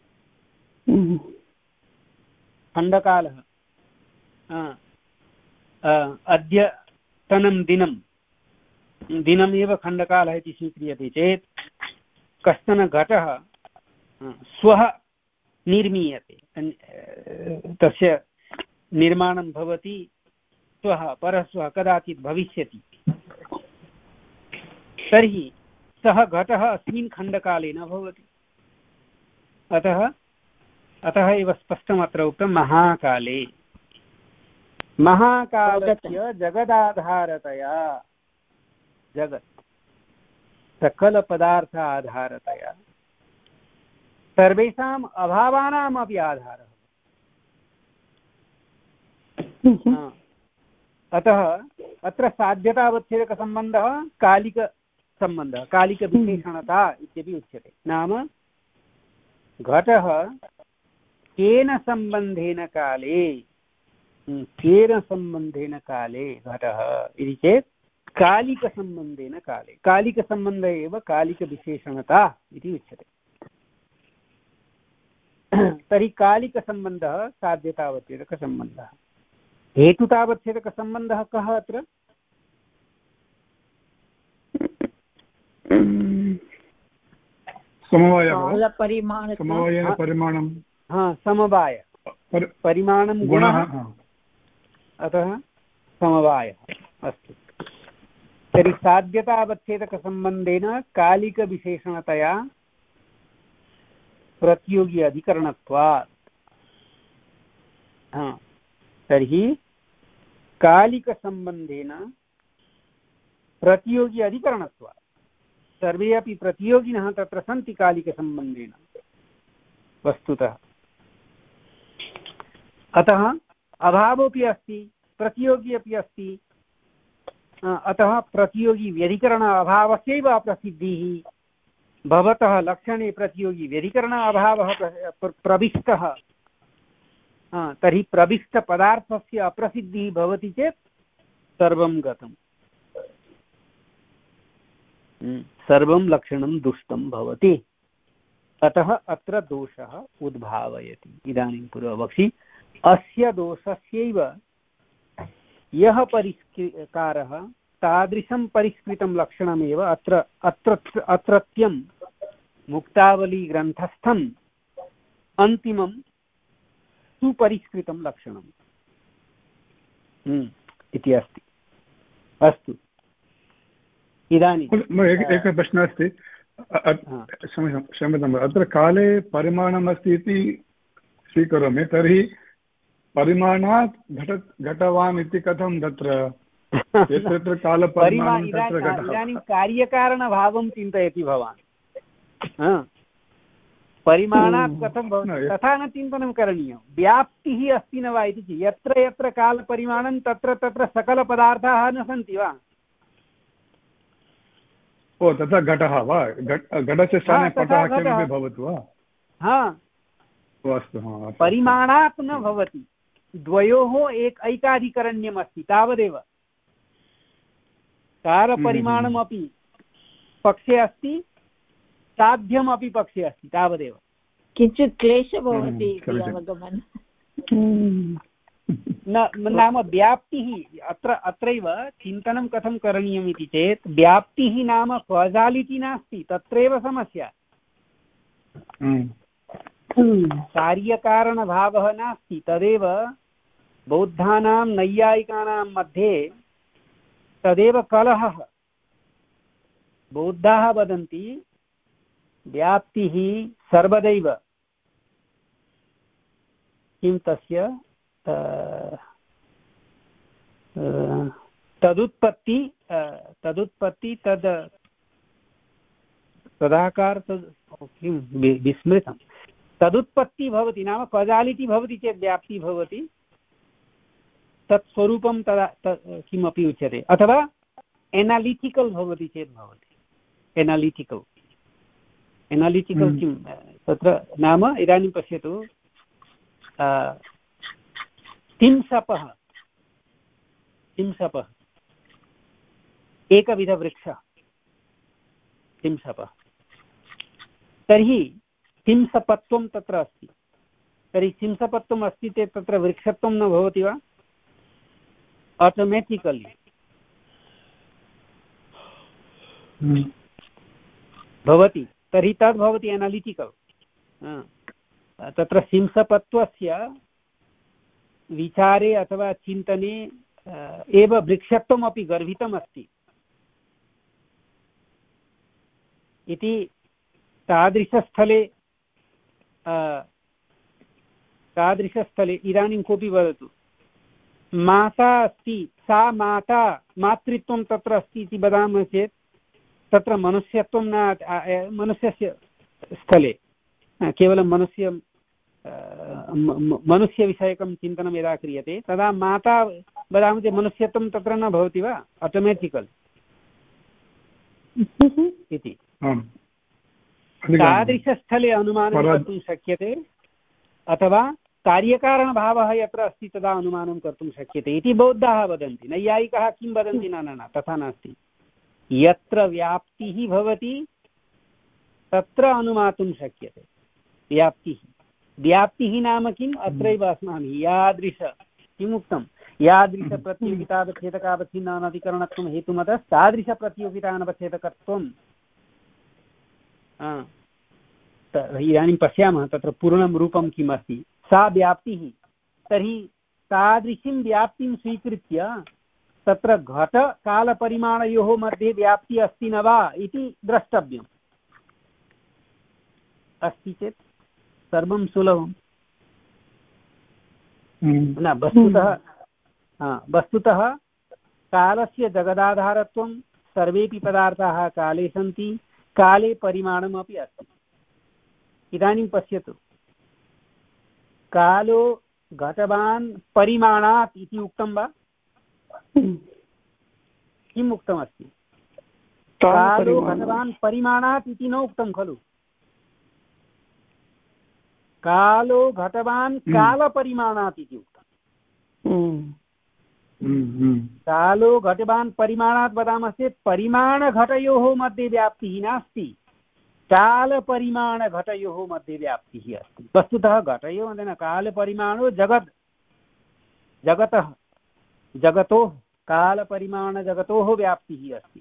खण्डकालः अद्यतनं दिनं दिनमेव खण्डकालः इति स्वीक्रियते चेत् कश्चन घटः श्वः निर्मीयते, तस्य निर्माणं भवति श्वः परश्वः कदाचित् भविष्यति, तर्हि सः घटः अस्मिन् खण्डकाले न भवति। अतः अतः एव स्पष्टमत्र उक्तं महाकाले। महाकालस्य जगदाधारतया, जगत् सकलपदार्थ आधारतया सर्वेषाम् अभावानाम् अपि आधारः। अतः अत्र साध्यतावच्छेदकसम्बन्धः कालिकसम्बन्धः, कालिकविशेषणता इत्यपि उच्यते। नाम घटः केन सम्बन्धेन काले, केन सम्बन्धेन काले घटः इति चेत् कालिकसम्बन्धेन काले, कालिकसम्बन्ध एव कालिकविशेषणता इति उच्यते। तर्हि कालिकसम्बन्धः साध्यतावच्छेदकसम्बन्धः। हेतुतावच्छेदकसम्बन्धः कः अत्र? समवायः, परिमाणं, हा समवाय, परिमाणं गुणः, अतः समवायः। अस्तु, तर्हि साध्यतावच्छेदकसम्बन्धेन कालिकविशेषणतया प्रतियोगी अधिकरणत्वात्, हा तर्हि कालिकसम्बन्धेन प्रतियोगी अधिकरणत्वात्, सर्वे अपि प्रतियोगिनः तत्र सन्ति कालिकसम्बन्धेन वस्तुतः, अतः अभावोऽपि अस्ति, प्रतियोगी अपि अस्ति। अतः प्रतियोगी व्यधिकरण अभावस्यैव अप्रसिद्धिः। भवतः लक्षणे प्रतियोगी व्यधिकरण अभावः प्रविष्टः, तर्हि प्रविष्टपदार्थस्य अप्रसिद्धिः भवति चेत् सर्वं गतं, सर्वं लक्षणं दुष्टं भवति। अतः अत्र दोषः उद्भावयति। इदानीं पूर्ववक्षि अस्य दोषस्यैव यः परिष्कारः तादृशं परिष्कृतं लक्षणमेव अत्र अत्र अत्रत्यं मुक्तावलीग्रन्थस्थम् अन्तिमं सुपरिष्कृतं लक्षणम् इति अस्ति। अस्तु, इदानीम् एकः प्रश्नः अस्ति। क्षम्यताम्, अत्र काले परिमाणमस्ति इति स्वीकरोमि, तर्हि परिमाणात् घट घटवान् इति कथं तत्र यत्र कालपरिमाणं तत्र घटः? इदानीं कार्यकारणभावं चिन्तयति भवान्, परिमाणात् कथं भवति तथा न चिन्तनं करणीयं। व्याप्तिः अस्ति न वा इति, यत्र यत्र कालपरिमाणं तत्र तत्र सकलपदार्थाः न सन्ति वा? ओ तथा घटः वा? घटस्य स्थाने पटः किमपि भवतु वा? हा, अस्तु, परिमाणात् न भवति, द्वयोः एक ऐकाधिकरण्यम् अस्ति तावदेव। कालपरिमाणमपि पक्षे अस्ति, साध्यमपि पक्षे अस्ति, तावदेव। किञ्चित् क्लेशः भवति इति अवगमनं न, नाम व्याप्तिः अत्र अत्रैव चिन्तनं कथं करणीयम् इति चेत् व्याप्तिः नाम काजालिटी नास्ति, तत्रैव समस्या। कार्यकारणभावः नास्ति, तदेव बौद्धानां नैयायिकानां मध्ये तदेव कलहः। बौद्धाः वदन्ति व्याप्तिः सर्वदैव किं तस्य तदुत्पत्ति तदुत्पत्ति तद् तदाकार तद् किं विस्मृतं, तदुत्पत्ति भवति नाम कजालिटी भवति चेत् व्याप्ति भवति, तत्स्वरूपं तदा किमपि उच्यते। अथवा एनालिटिकल् भवति चेत् भवति, एनालिटिकल् एनालिटिकल् किं तत्र नाम इदानीं पश्यतु, तिंसपः तिंसपः एकविधवृक्षः, तिंसपः तर्हि सिंसपत्वं तत्र अस्ति। तर्हि सिंसपत्वम् अस्ति चेत् तत्र वृक्षत्वं न भवति वा? आटोमेटिकलि भवति। तर्हि तद् भवति एनालिटिकल्। तत्र सिंसपत्वस्य विचारे अथवा चिन्तने एव वृक्षत्वमपि गर्भितम् अस्ति इति तादृशस्थले तादृशस्थले इदानीं कोऽपि वदतु माता अस्ति, सा माता मातृत्वं तत्र अस्ति इति वदामः चेत् तत्र मनुष्यत्वं न, मनुष्यस्य स्थले केवलं मनुष्य मनुष्यविषयकं चिन्तनं यदा क्रियते तदा माता वदामः चेत् मनुष्यत्वं तत्र न भवति वा? आटोमेटिकल् इति तादृशस्थले अनुमानं कर्तुं शक्यते, अथवा कार्यकारणभावः यत्र अस्ति तदा अनुमानं कर्तुं शक्यते इति बौद्धाः वदन्ति। नैयायिकाः किं वदन्ति? न न न तथा नास्ति। यत्र व्याप्तिः भवति तत्र अनुमातुं शक्यते। व्याप्तिः व्याप्तिः नाम किम्? अत्रैव अस्माभिः यादृश किमुक्तं? यादृशप्रतियोगितावच्छेदकावच्छिन्नानधिकरणत्वं हेतुमतः तादृशप्रतियोगितानवच्छेदकत्वं। इदानीं पश्यामः तत्र पूर्णं रूपं किम् अस्ति। सा व्याप्तिः, तर्हि तादृशीं व्याप्तिं स्वीकृत्य तत्र घटकालपरिमाणयोः मध्ये व्याप्तिः अस्ति न वा इति द्रष्टव्यम्। अस्ति चेत् सर्वं सुलभम्। न वस्तुतः वस्तुतः कालस्य जगदाधारत्वं, सर्वेपि पदार्थाः काले सन्ति, काले परिमाणमपि अस्ति। इदानीं पश्यतु, कालो घटवान् परिमाणात् इति उक्तं वा? किम् उक्तमस्ति? कालो घटवान् परिमाणात् इति न उक्तं खलु। कालो घटवान् कालपरिमाणात् इति उक्तम्। कालो घटवान् परिमाणात् वदामः चेत् परिमाणघटयोः मध्ये व्याप्तिः नास्ति, कालपरिमाणघटयोः मध्ये व्याप्तिः अस्ति। वस्तुतः घटयोः मध्ये न, कालपरिमाणो जगत्, जगतः जगतोः कालपरिमाणजगतोः व्याप्तिः अस्ति।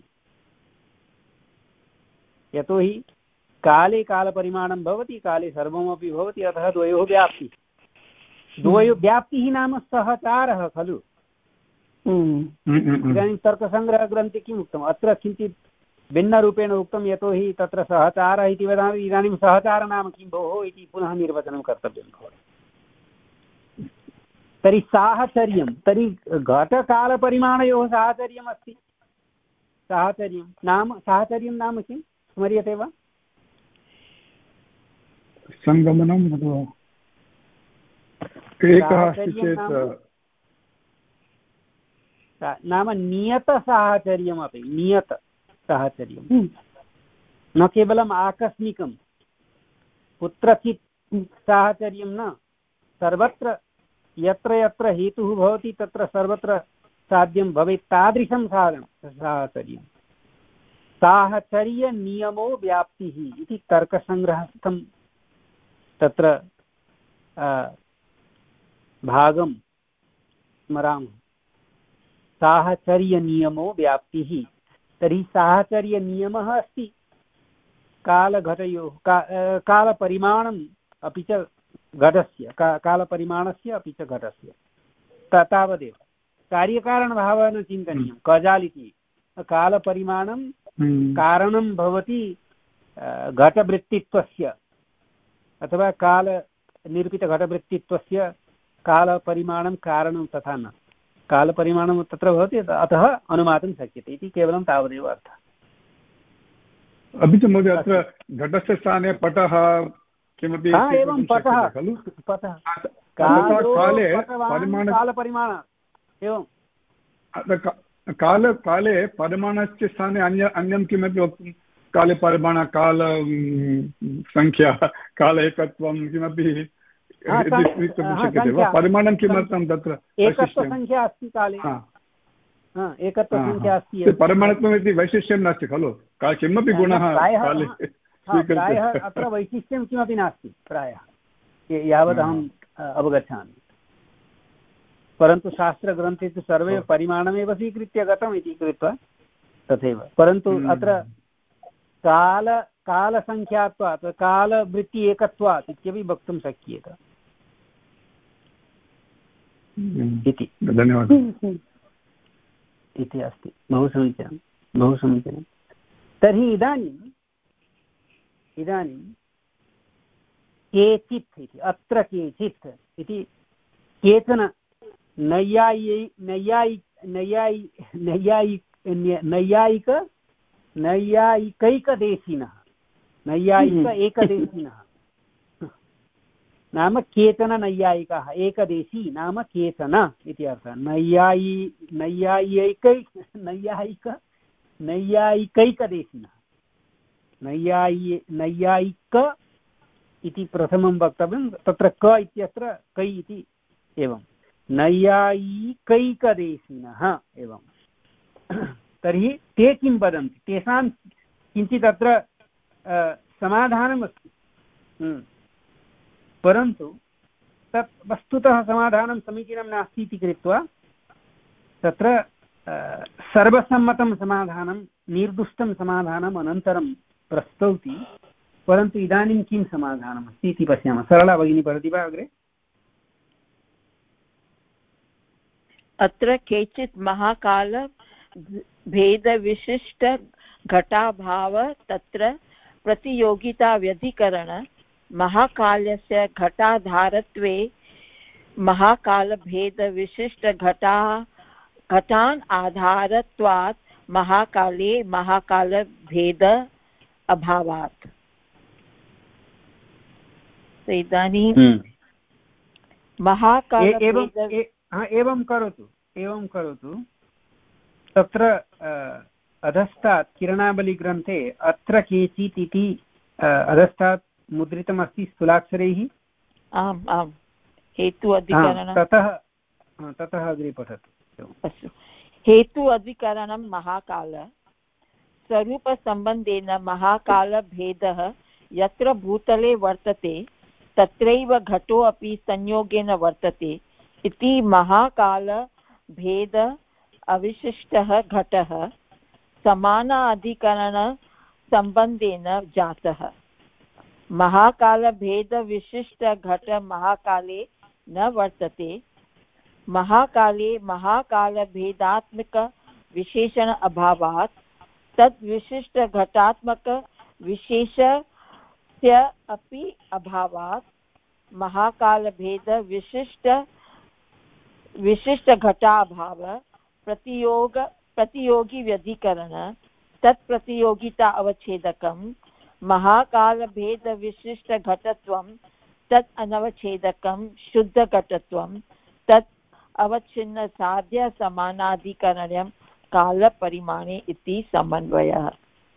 यतोहि काले कालपरिमाणं भवति, काले सर्वमपि भवति, अतः द्वयोः व्याप्तिः। द्वयोः व्याप्तिः नाम सहचारः खलु। इदानीं तर्कसङ्ग्रहग्रन्थे किम् उक्तम्? अत्र किञ्चित् भिन्नरूपेण उक्तं, यतोहि तत्र सहचारः इति वदामि। इदानीं सहचारः नाम किं भोः इति पुनः निर्वचनं कर्तव्यं भवति। तर्हि साहचर्यं, तर्हि घटकालपरिमाणयोः साहचर्यम् अस्ति। साहचर्यं नाम साहचर्यं नाम किं स्मर्यते वा? सङ्गमनं एकः अस्ति चेत् नाम नियतसाहचर्यमपि, नियतसाहचर्यं, न केवलम् आकस्मिकं कुत्रचित् साहचर्यं न, सर्वत्र यत्र यत्र हेतुः भवति तत्र सर्वत्र साध्यं भवेत् तादृशं साधनं साहचर्यं। साहचर्यनियमो व्याप्तिः इति तर्कसङ्ग्रहस्थं तत्र भागं स्मरामः। साहचर्यनियमो व्याप्तिः, तर्हि साहचर्यनियमः अस्ति कालघटयोः, का कालपरिमाणम् अपि च घटस्य, का कालपरिमाणस्य अपि च घटस्य, तावदेव। कार्यकारणभावः न चिन्तनीयं, कजालिति कालपरिमाणं कारणं भवति घटवृत्तित्वस्य अथवा कालनिरूपितघटवृत्तित्वस्य, कालपरिमाणं कारणं तथा न, कालपरिमाणं तत्र भवति, अतः अनुमातुं शक्यते इति केवलं तावदेव अर्थः। अपि च महोदय अत्र घटस्य स्थाने पटः किमपि एवं पटः खलु, पटः काले कालपरिमाण एवं काल काले परिमाणस्य स्थाने अन्य अन्यं किमपि वक्तुं, काले परिमाण, काल संख्या, काल एकत्वं किमपि शक्यते वा? परिमाणं किमर्थं तत्र? एकत्वसंख्या अस्ति काले, एकत्वसंख्या अस्ति। परिमाणत्वम् इति वैशिष्ट्यं नास्ति खलु, किमपि गुणः काले प्रायः अत्र वैशिष्ट्यं किमपि नास्ति प्रायः यावदहम् अवगच्छामि। परन्तु शास्त्रग्रन्थे तु सर्वे परिमाणमेव स्वीकृत्य गतम् इति कृत्वा तथैव। परन्तु अत्र काल कालसङ्ख्यात्वात् कालवृत्ति एकत्वात् इत्यपि वक्तुं शक्येत इति। धन्यवादः इति अस्ति। बहु समीचीनं बहु समीचीनं। तर्हि इदानीम् इदानीं केचित् इति अत्र केचित् इति केचन नैयायि नैयायि नैयायि नैयायि नैयायिक नैयायिकैकदेशिनः नैयायिक एकदेशिनः नाम केचन नैयायिकाः, एकदेशी नाम केचन इति अर्थः। नैयायि नैयायिकै नैयायिक नैयायिकैकदेशिनः नैयायि नैयायिक इति प्रथमं वक्तव्यं। तत्र क इत्यत्र कै इति एवं नैयायिकैकदेशिनः एवं। तर्हि ते किं वदन्ति, तेषां किञ्चित् अत्र समाधानमस्ति, परन्तु तत् वस्तुतः समाधानं समीचीनं नास्ति इति कृत्वा तत्र सर्वसम्मतं समाधानं निर्दुष्टं समाधानम् अनन्तरं प्रस्तौति। परन्तु इदानीं किं समाधानमस्ति इति पश्यामः। सरला भगिनी पठति वा अग्रे? अत्र केचित् महाकाल भेदविशिष्ट घटाभाव तत्र प्रतियोगिता व्यधिकरण महाकालस्य घटाधारत्वे महाकालभेदविशिष्ट घटा घटान् आधारत्वात् महाकाले महाकालभेद अभावात्। इदानीं महाकाल एवं करोतु एवं करोतु तत्र अधस्तात् किरणावलीग्रन्थे अत्र केचित् इति अधस्तात् मुद्रितमस्ति स्थूलाक्षरैः। आम् आम् हेतु अधिकरणं ततः ततः अग्रे पठतु। अस्तु। हेतु अधिकरणं महाकाल स्वरूपसम्बन्धेन महाकालभेदः यत्र भूतले वर्तते तत्रैव घटो अपि संयोगेन वर्तते इति महाकालभेद अविशिष्टः घटः समानाधिकरणसम्बन्धेन जातः। महाकालभेदविशिष्टघट महाकाले न वर्तते। महाकाले महाकालभेदात्मकविशेषण अभावात् तद्विशिष्टघटात्मकविशेषस्य अपि अभावात् महाकालभेदविशिष्ट विशिष्टघटाभाव प्रतियोग प्रतियोगी व्यधिकरण तत्प्रतियोगिता अवच्छेदकं महाकालभेदविशिष्टघटत्वं तत् अनवच्छेदकं शुद्धघटत्वं तत् अवच्छिन्न साध्य समानाधिकरणं कालपरिमाणे इति समन्वयः।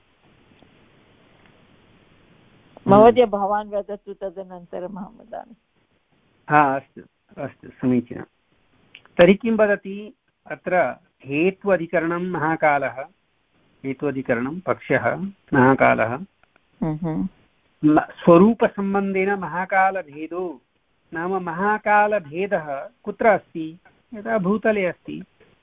महोदय भवान् वदतु, तदनन्तरम् अहं वदामि। हा अस्तु अस्तु समीचीनं। तर्हि किं वदति अत्र हेतु अधिकरणं महाकालः, हेतु अधिकरणं पक्षः महाकालः, स्वरूपसम्बन्धेन महाकालभेदो नाम महाकालभेदः कुत्र अस्ति? यदा भूतले अस्ति,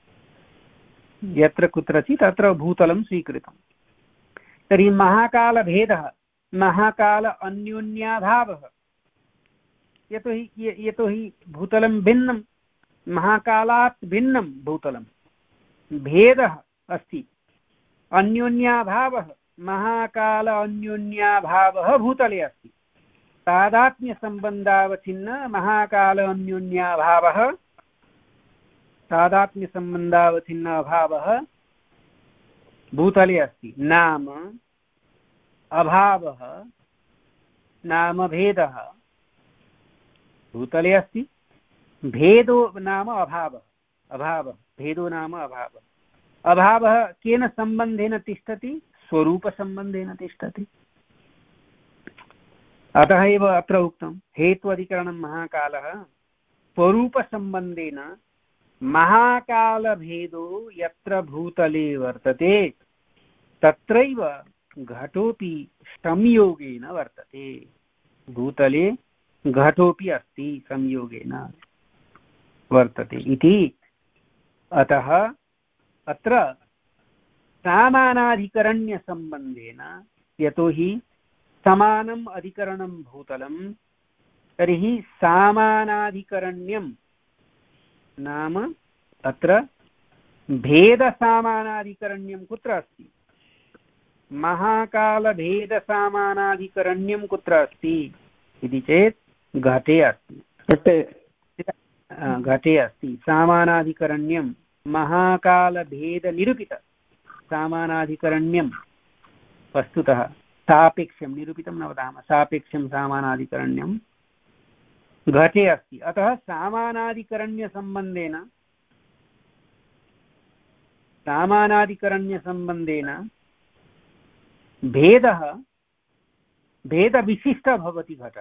यत्र कुत्रचित् तत्र भूतलं स्वीकृतं। तर्हि महाकालभेदः महाकाल अन्योन्याभावः, यतोहि यतोहि भूतलं भिन्नं, महाकालात् भिन्नं भूतलं, भेदः अस्ति, अन्योन्याभावः महाकाल अन्योन्याभावः भूतले अस्ति। तादात्म्यसम्बन्धावच्छिन्न महाकाल अन्योन्याभावः तादात्म्यसम्बन्धावच्छिन्न अभावः भूतले अस्ति। नाम अभावः नाम भेदः भूतले अस्ति, भेदो नाम अभावः, अभावः भेदो नाम अभावः। अभावः केन सम्बन्धेन तिष्ठति? स्वरूपसम्बन्धेन तिष्ठति। अतः एव अत्र उक्तं हेतु अधिकरणं महाकालः स्वरूपसम्बन्धेन महाकालभेदो यत्र भूतले वर्तते तत्रैव घटोपि संयोगेन वर्तते, भूतले घटोपि अस्ति संयोगेन वर्तते इति। अतः अत्र समानाधिकरण्यसम्बन्धेन, यतोहि समानम् अधिकरणं भूतलं, तर्हि सामानाधिकरण्यं नाम अत्र भेदसामानाधिकरण्यं कुत्र अस्ति? महाकालभेदसामानाधिकरण्यं कुत्र अस्ति इति चेत् घटे अस्ति। घटे घटे अस्ति सामानाधिकरण्यं, महाकालभेदनिरूपित सामानाधिकरण्यं। वस्तुतः सापेक्षं निरूपितं न वदामः, सापेक्षं सामानाधिकरण्यं घटे अस्ति। अतः सामानाधिकरण्यसम्बन्धेन सामानाधिकरण्यसम्बन्धेन भेदः भेदविशिष्टः भवति घटः।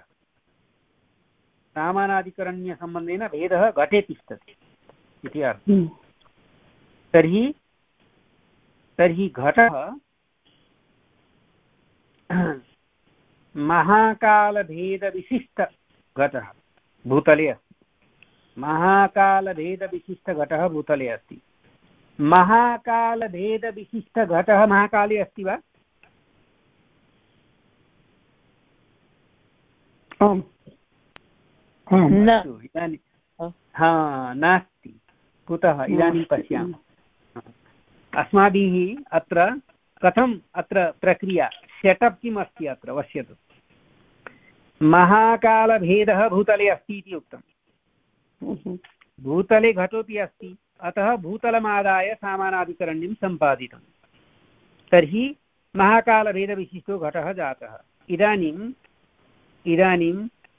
सामानाधिकरण्यसम्बन्धेन भेदः घटे तिष्ठति इति अर्थः। तर्हि तर्हि घटः महाकालभेदविशिष्टघटः भूतले अस्ति। महाकालभेदविशिष्टघटः भूतले अस्ति। महाकालभेदविशिष्टघटः महाकाले अस्ति वा? आम् इदानीं हा नास्ति। कुतः? इदानीं पश्यामः। अस्माभिः अत्र कथम् अत्र प्रक्रिया सेटअप् किम् अस्ति अत्र पश्यतु। महाकालभेदः भूतले अस्ति इति उक्तम्। भूतले घटोपि अस्ति, अतः भूतलमादाय सामानाधिकरण्यं सम्पादितं। तर्हि महाकालभेदविशिष्टो घटः जातः। इदानीम् इदानीं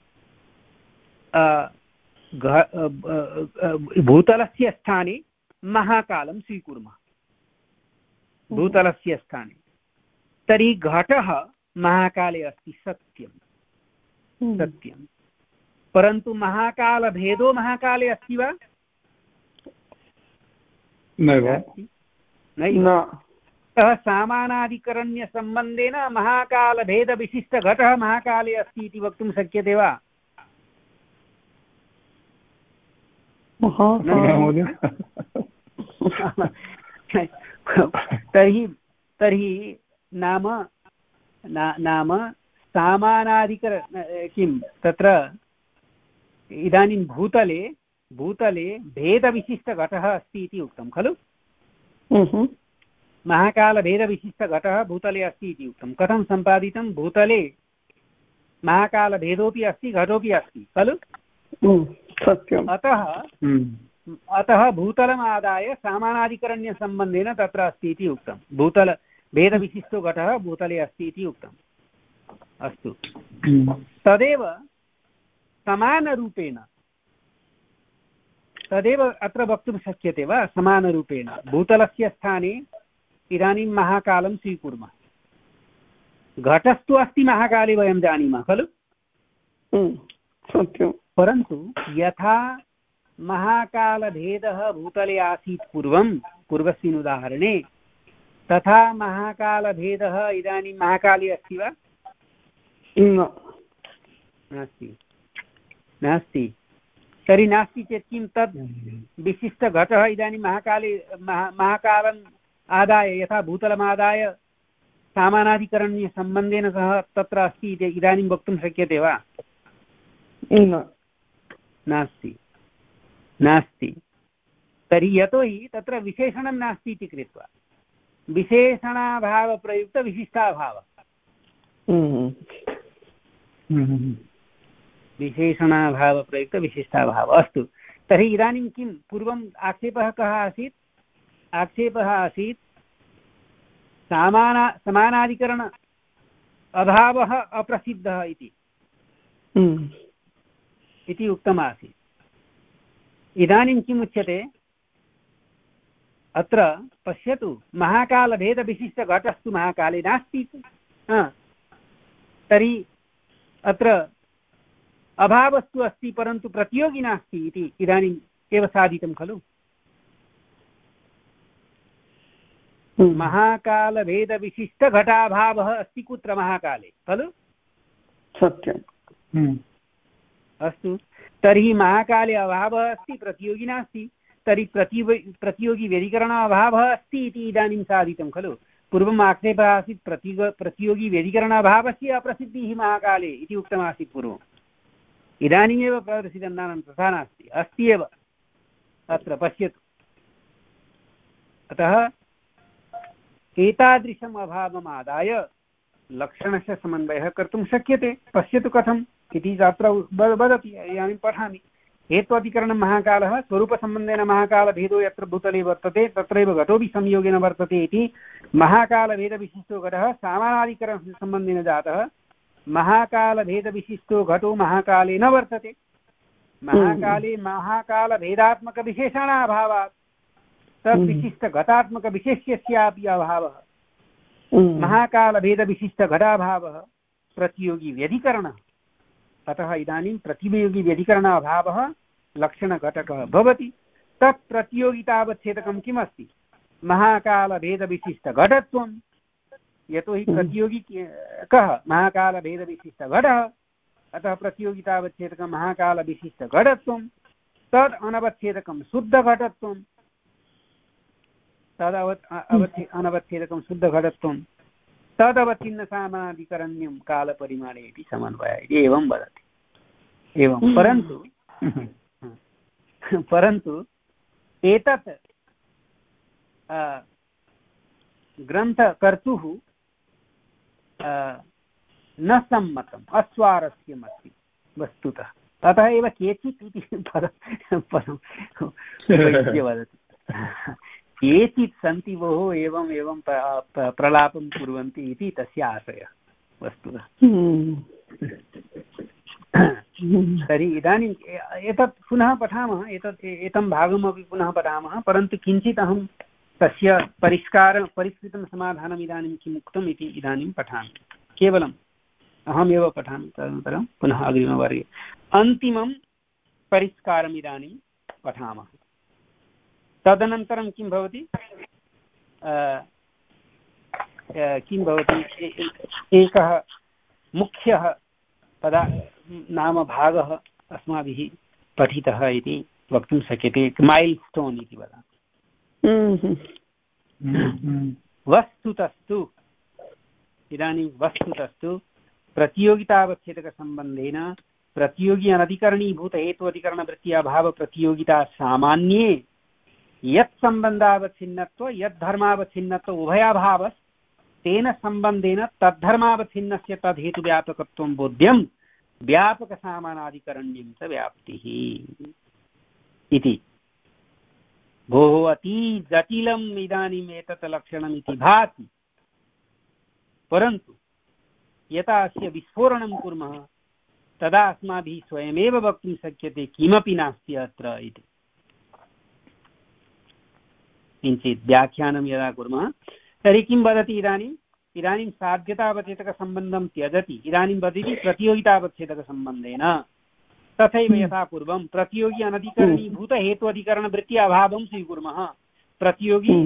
भूतलस्य स्थाने महाकालं स्वीकुर्मः। भूतलस्य स्थाने तर्हि घटः महाकाले अस्ति, सत्यं सत्यं। परन्तु महाकालभेदो महाकाले अस्ति वा? नैव। सामानाधिकरण्यसम्बन्धेन महाकालभेदविशिष्टघटः महाकाले अस्ति इति वक्तुं शक्यते वा? तर्हि तर्हि नाम नाम सामानाधिकर किं तत्र इदानीं भूतले भूतले भेदविशिष्टघटः अस्ति इति उक्तं खलु? महाकालभेदविशिष्टघटः भूतले अस्ति इति उक्तं। कथं सम्पादितं? भूतले महाकालभेदोपि अस्ति, घटोपि अस्ति खलु? सत्यम्। अतः अतः भूतलमादाय सामानाधिकरण्यसम्बन्धेन तत्र अस्ति इति उक्तं। भूतल भेदविशिष्टो घटः भूतले अस्ति इति उक्तम्। अस्तु, तदेव समानरूपेण तदेव अत्र वक्तुं शक्यते वा? समानरूपेण भूतलस्य स्थाने इदानीं महाकालं स्वीकुर्मः। घटस्तु अस्ति महाकाले, वयं जानीमः खलु? सत्यं। परन्तु यथा महाकालभेदः भूतले आसीत् पूर्वं, पूर्वस्मिन् उदाहरणे, तथा महाकालभेदः इदानीं महाकाले अस्ति वा? नास्ति नास्ति। तर्हि नास्ति चेत् किं तद् विशिष्टघटः इदानीं महाकाले महा महाकालम् आदाय, यथा भूतलमादाय सामानाधिकरण्यसम्बन्धेन सह तत्र अस्ति इति इदानीं वक्तुं शक्यते वा? नास्ति नास्ति। तर्हि यतोहि तत्र विशेषणं नास्ति इति कृत्वा विशेषणाभावप्रयुक्तविशिष्टाभावः। विशेषणाभावप्रयुक्तविशिष्टाभावः। अस्तु, तर्हि इदानीं किं पूर्वम् आक्षेपः कः आसीत्? आक्षेपः आसीत् समाना समानाधिकरण अभावः अप्रसिद्धः इति इति उक्तमासीत्। इदानीं किम् उच्यते? अत्र पश्यतु, महाकालभेदविशिष्टघटस्तु महाकाले नास्ति। तर्हि अत्र अभावस्तु अस्ति, परन्तु प्रतियोगी नास्ति इति इदानीम् एव साधितं खलु? महाकालभेदविशिष्टघटाभावः अस्ति कुत्र महाकाले खलु सत्यम् अस्तु तर्हि महाकाले अभावः अस्ति प्रतियोगी नास्ति तर्हि प्रति प्रतियोगिव्यधिकरणाभावः अस्ति इति इदानीं साधितं खलु पूर्वम् आक्षेपः आसीत् प्रति प्रतियोगिव्यधिकरणाभावस्य अप्रसिद्धिः महाकाले इति उक्तमासीत् पूर्वम् इदानीमेव प्रदर्शितं नाम तथा नास्ति अस्ति एव अत्र पश्यतु अतः एतादृशम् अभावम् आदाय लक्षणस्य समन्वयः कर्तुं शक्यते पश्यतु कथम् इति अत्र वदति इदानीं पठामि हेत्वाधिकरणं महाकालः स्वरूपसम्बन्धेन महाकालभेदो यत्र भूतले वर्तते तत्रैव घटोऽपि संयोगेन वर्तते इति महाकालभेदविशिष्टो घटः सामानाधिकरणसम्बन्धेन जातः महाकालभेदविशिष्टो घटो महाकाले न वर्तते महाकाले महाकालभेदात्मकविशेषणाभावात् तद्विशिष्टघटात्मकविशेष्यस्यापि अभावः महाकालभेदविशिष्टघटाभावः प्रतियोगिव्यधिकरणः अतः इदानीं प्रतियोगिव्यधिकरणाभावः लक्षणघटकः भवति तत् प्रतियोगितावच्छेदकं किमस्ति महाकालभेदविशिष्टघटत्वं यतोहि प्रतियोगी कः महाकालभेदविशिष्टघटः अतः प्रतियोगितावच्छेदकं महाकालविशिष्टघटत्वं तद् अनवच्छेदकं शुद्धघटत्वं तदवत् अवच्छे अनवच्छेदकं शुद्धघटत्वं तदवच्छिन्नसामानाधिकरण्यं कालपरिमाणे इति समन्वयः इति एवं वदति एवं परन्तु परन्तु एतत् ग्रन्थकर्तुः न सम्मतम् अस्वारस्यमस्ति वस्तुतः अतः एव केचित् इति पदं पदं वदति केचित् सन्ति भोः एवम् एवं प्रलापं कुर्वन्ति इति तस्य आशयः वस्तुतः तर्हि इदानीम् एतत् पुनः पठामः एतत् एतं भागमपि पुनः पठामः परन्तु किञ्चित् अहं तस्य परिष्कार परिष्कृतं समाधानम् इदानीं किम् उक्तम् इति इदानीं पठामि केवलम् अहमेव पठामि तदनन्तरं पुनः अग्रिमवर्गे अन्तिमं परिष्कारम् इदानीं पठामः तदनन्तरं किं भवति किं भवति एकः मुख्यः पदा नाम भागः अस्माभिः पठितः इति वक्तुं शक्यते मैल् स्टोन् इति वदामि वस्तुतस्तु इदानीं वस्तुतस्तु प्रतियोगितावच्छेदकसम्बन्धेन प्रतियोगी अनधिकरणीभूतहेत्वधिकरणवृत्त्याभावप्रतियोगिता सामान्ये यत् सम्बन्धावच्छिन्नत्व यत् धर्मावच्छिन्नत्व उभयाभावस् तेन सम्बन्धेन तद्धर्मावच्छिन्नस्य तद्धेतुव्यापकत्वं बोध्यं व्यापकसामानाधिकरण्यं च व्याप्तिः इति भोः अति जटिलम् इदानीम् एतत् लक्षणम् इति भाति परन्तु यदा अस्य विस्फोरणं कुर्मः तदा अस्माभिः स्वयमेव वक्तुं शक्यते किमपि नास्ति अत्र इति किञ्चित् व्याख्यानं यदा कुर्मः तर्हि किं वदति इदानीम् इदानीं साध्यतावच्छेदकसम्बन्धं त्यजति इदानीं वदति प्रतियोगितावच्छेदकसम्बन्धेन तथैव यथा पूर्वं प्रतियोगी अनधिकरणीभूतहेत्वधिकरणवृत्ति अभावं स्वीकुर्मः प्रतियोगी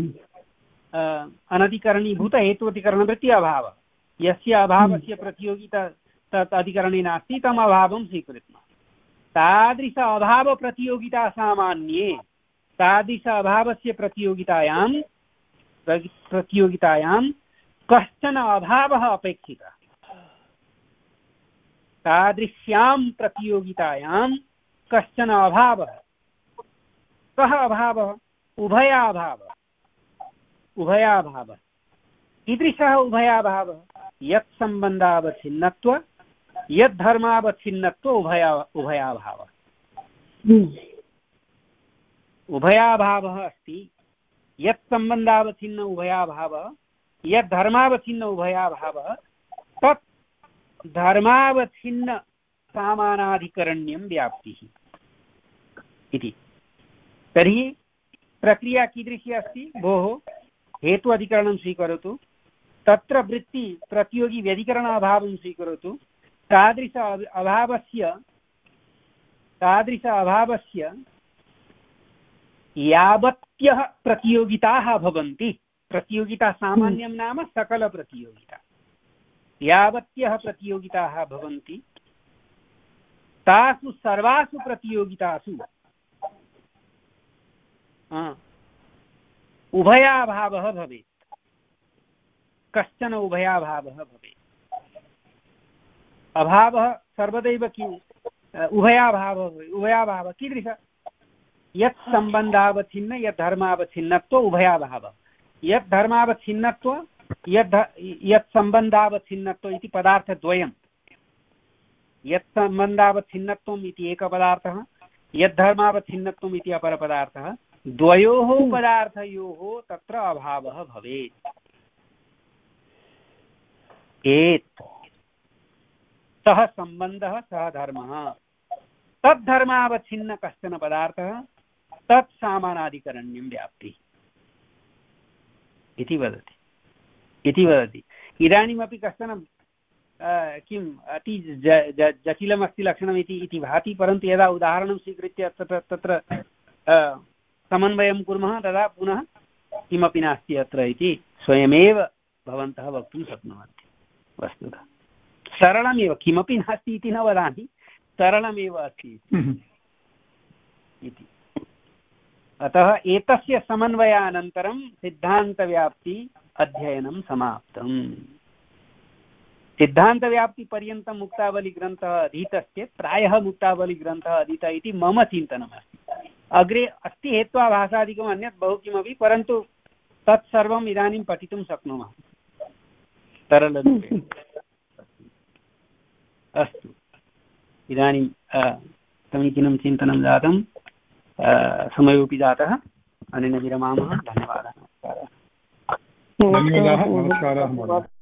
अनधिकरणीभूतहेत्वधिकरणवृत्ति अभावः यस्य अभावस्य प्रतियोगिता तत् अधिकरणे नास्ति तम् अभावं स्वीकृत्य तादृश अभावप्रतियोगिता सामान्ये तादृश अभावस्य प्रतियोगितायां प्रतियोगितायां कश्चन अभावः अपेक्षितः तादृश्यां प्रतियोगितायां कश्चन अभावः कः अभावः उभयाभावः उभयाभावः कीदृशः उभयाभावः यत् सम्बन्धावच्छिन्नत्व यत् धर्मावच्छिन्नत्व उभया उभयाभावः उभयाभावः अस्ति यत् सम्बन्धावच्छिन्न उभयाभावः यत् धर्मावच्छिन्न उभयाभावः तत् धर्मावच्छिन्न सामानाधिकरण्यं व्याप्तिः इति तर्हि प्रक्रिया कीदृशी अस्ति भोः हेतु अधिकरणं स्वीकरोतु तत्र वृत्ति प्रतियोगी व्यधिकरणाभावं स्वीकरोतु तादृश अभावस्य तादृश अभावस्य यावत्यः प्रतियोगिताः भवन्ति प्रतियोगिता सामान्यं नाम सकलप्रतियोगिता। यावत्यः प्रतियोगिताः भवन्ति तासु सर्वासु प्रतियोगितासु उभयाभावः भवेत्, कश्चन उभयाभावः भवेत्। अभावः सर्वदैव किम् उभयाभावः भवेत्। उभयाभावः कीदृश? यत् सम्बन्धावच्छिन्न यत् धर्मावच्छिन्नत्व उभयाभावः। यत् धर्मावच्छिन्नत्व यत् यत् सम्बन्धावच्छिन्नत्व इति पदार्थद्वयं। यत् सम्बन्धावच्छिन्नत्वम् इति एकपदार्थः, यत् धर्मावच्छिन्नत्वम् इति अपरपदार्थः, द्वयोः पदार्थयोः तत्र अभावः भवेत्। एत् सः सम्बन्धः सः धर्मः, तद्धर्मावच्छिन्न कश्चन पदार्थः तत् सामानाधिकरण्यं व्याप्तिः इति वदति इति वदति इदानीमपि कश्चन किम् अति जटिलमस्ति लक्षणम् इति इति भाति, परन्तु यदा उदाहरणं स्वीकृत्य तत्र तत्र समन्वयं कुर्मः तदा पुनः किमपि नास्ति अत्र इति स्वयमेव भवन्तः वक्तुं शक्नुवन्ति। वस्तुतः सरलमेव, किमपि नास्ति इति न वदामि, सरलमेव अस्ति इति। अतः एतस्य समन्वयानन्तरं सिद्धान्तव्याप्ति अध्ययनं समाप्तम्। सिद्धान्तव्याप्तिपर्यन्तं मुक्तावलीग्रन्थः अधीतश्चेत् प्रायः मुक्तावलीग्रन्थः अधीतः इति मम चिन्तनमस्ति। अग्रे अस्ति हेत्वाभासादिकम् अन्यत् बहु किमपि, परन्तु तत्सर्वम् इदानीं पठितुं शक्नुमः सरलरूपेण। अस्तु, इदानीं समीचीनं चिन्तनं जातं, समयोपि जातः, अनेन विरमामः। धन्यवादः। धन्यवादः। नमस्कारः।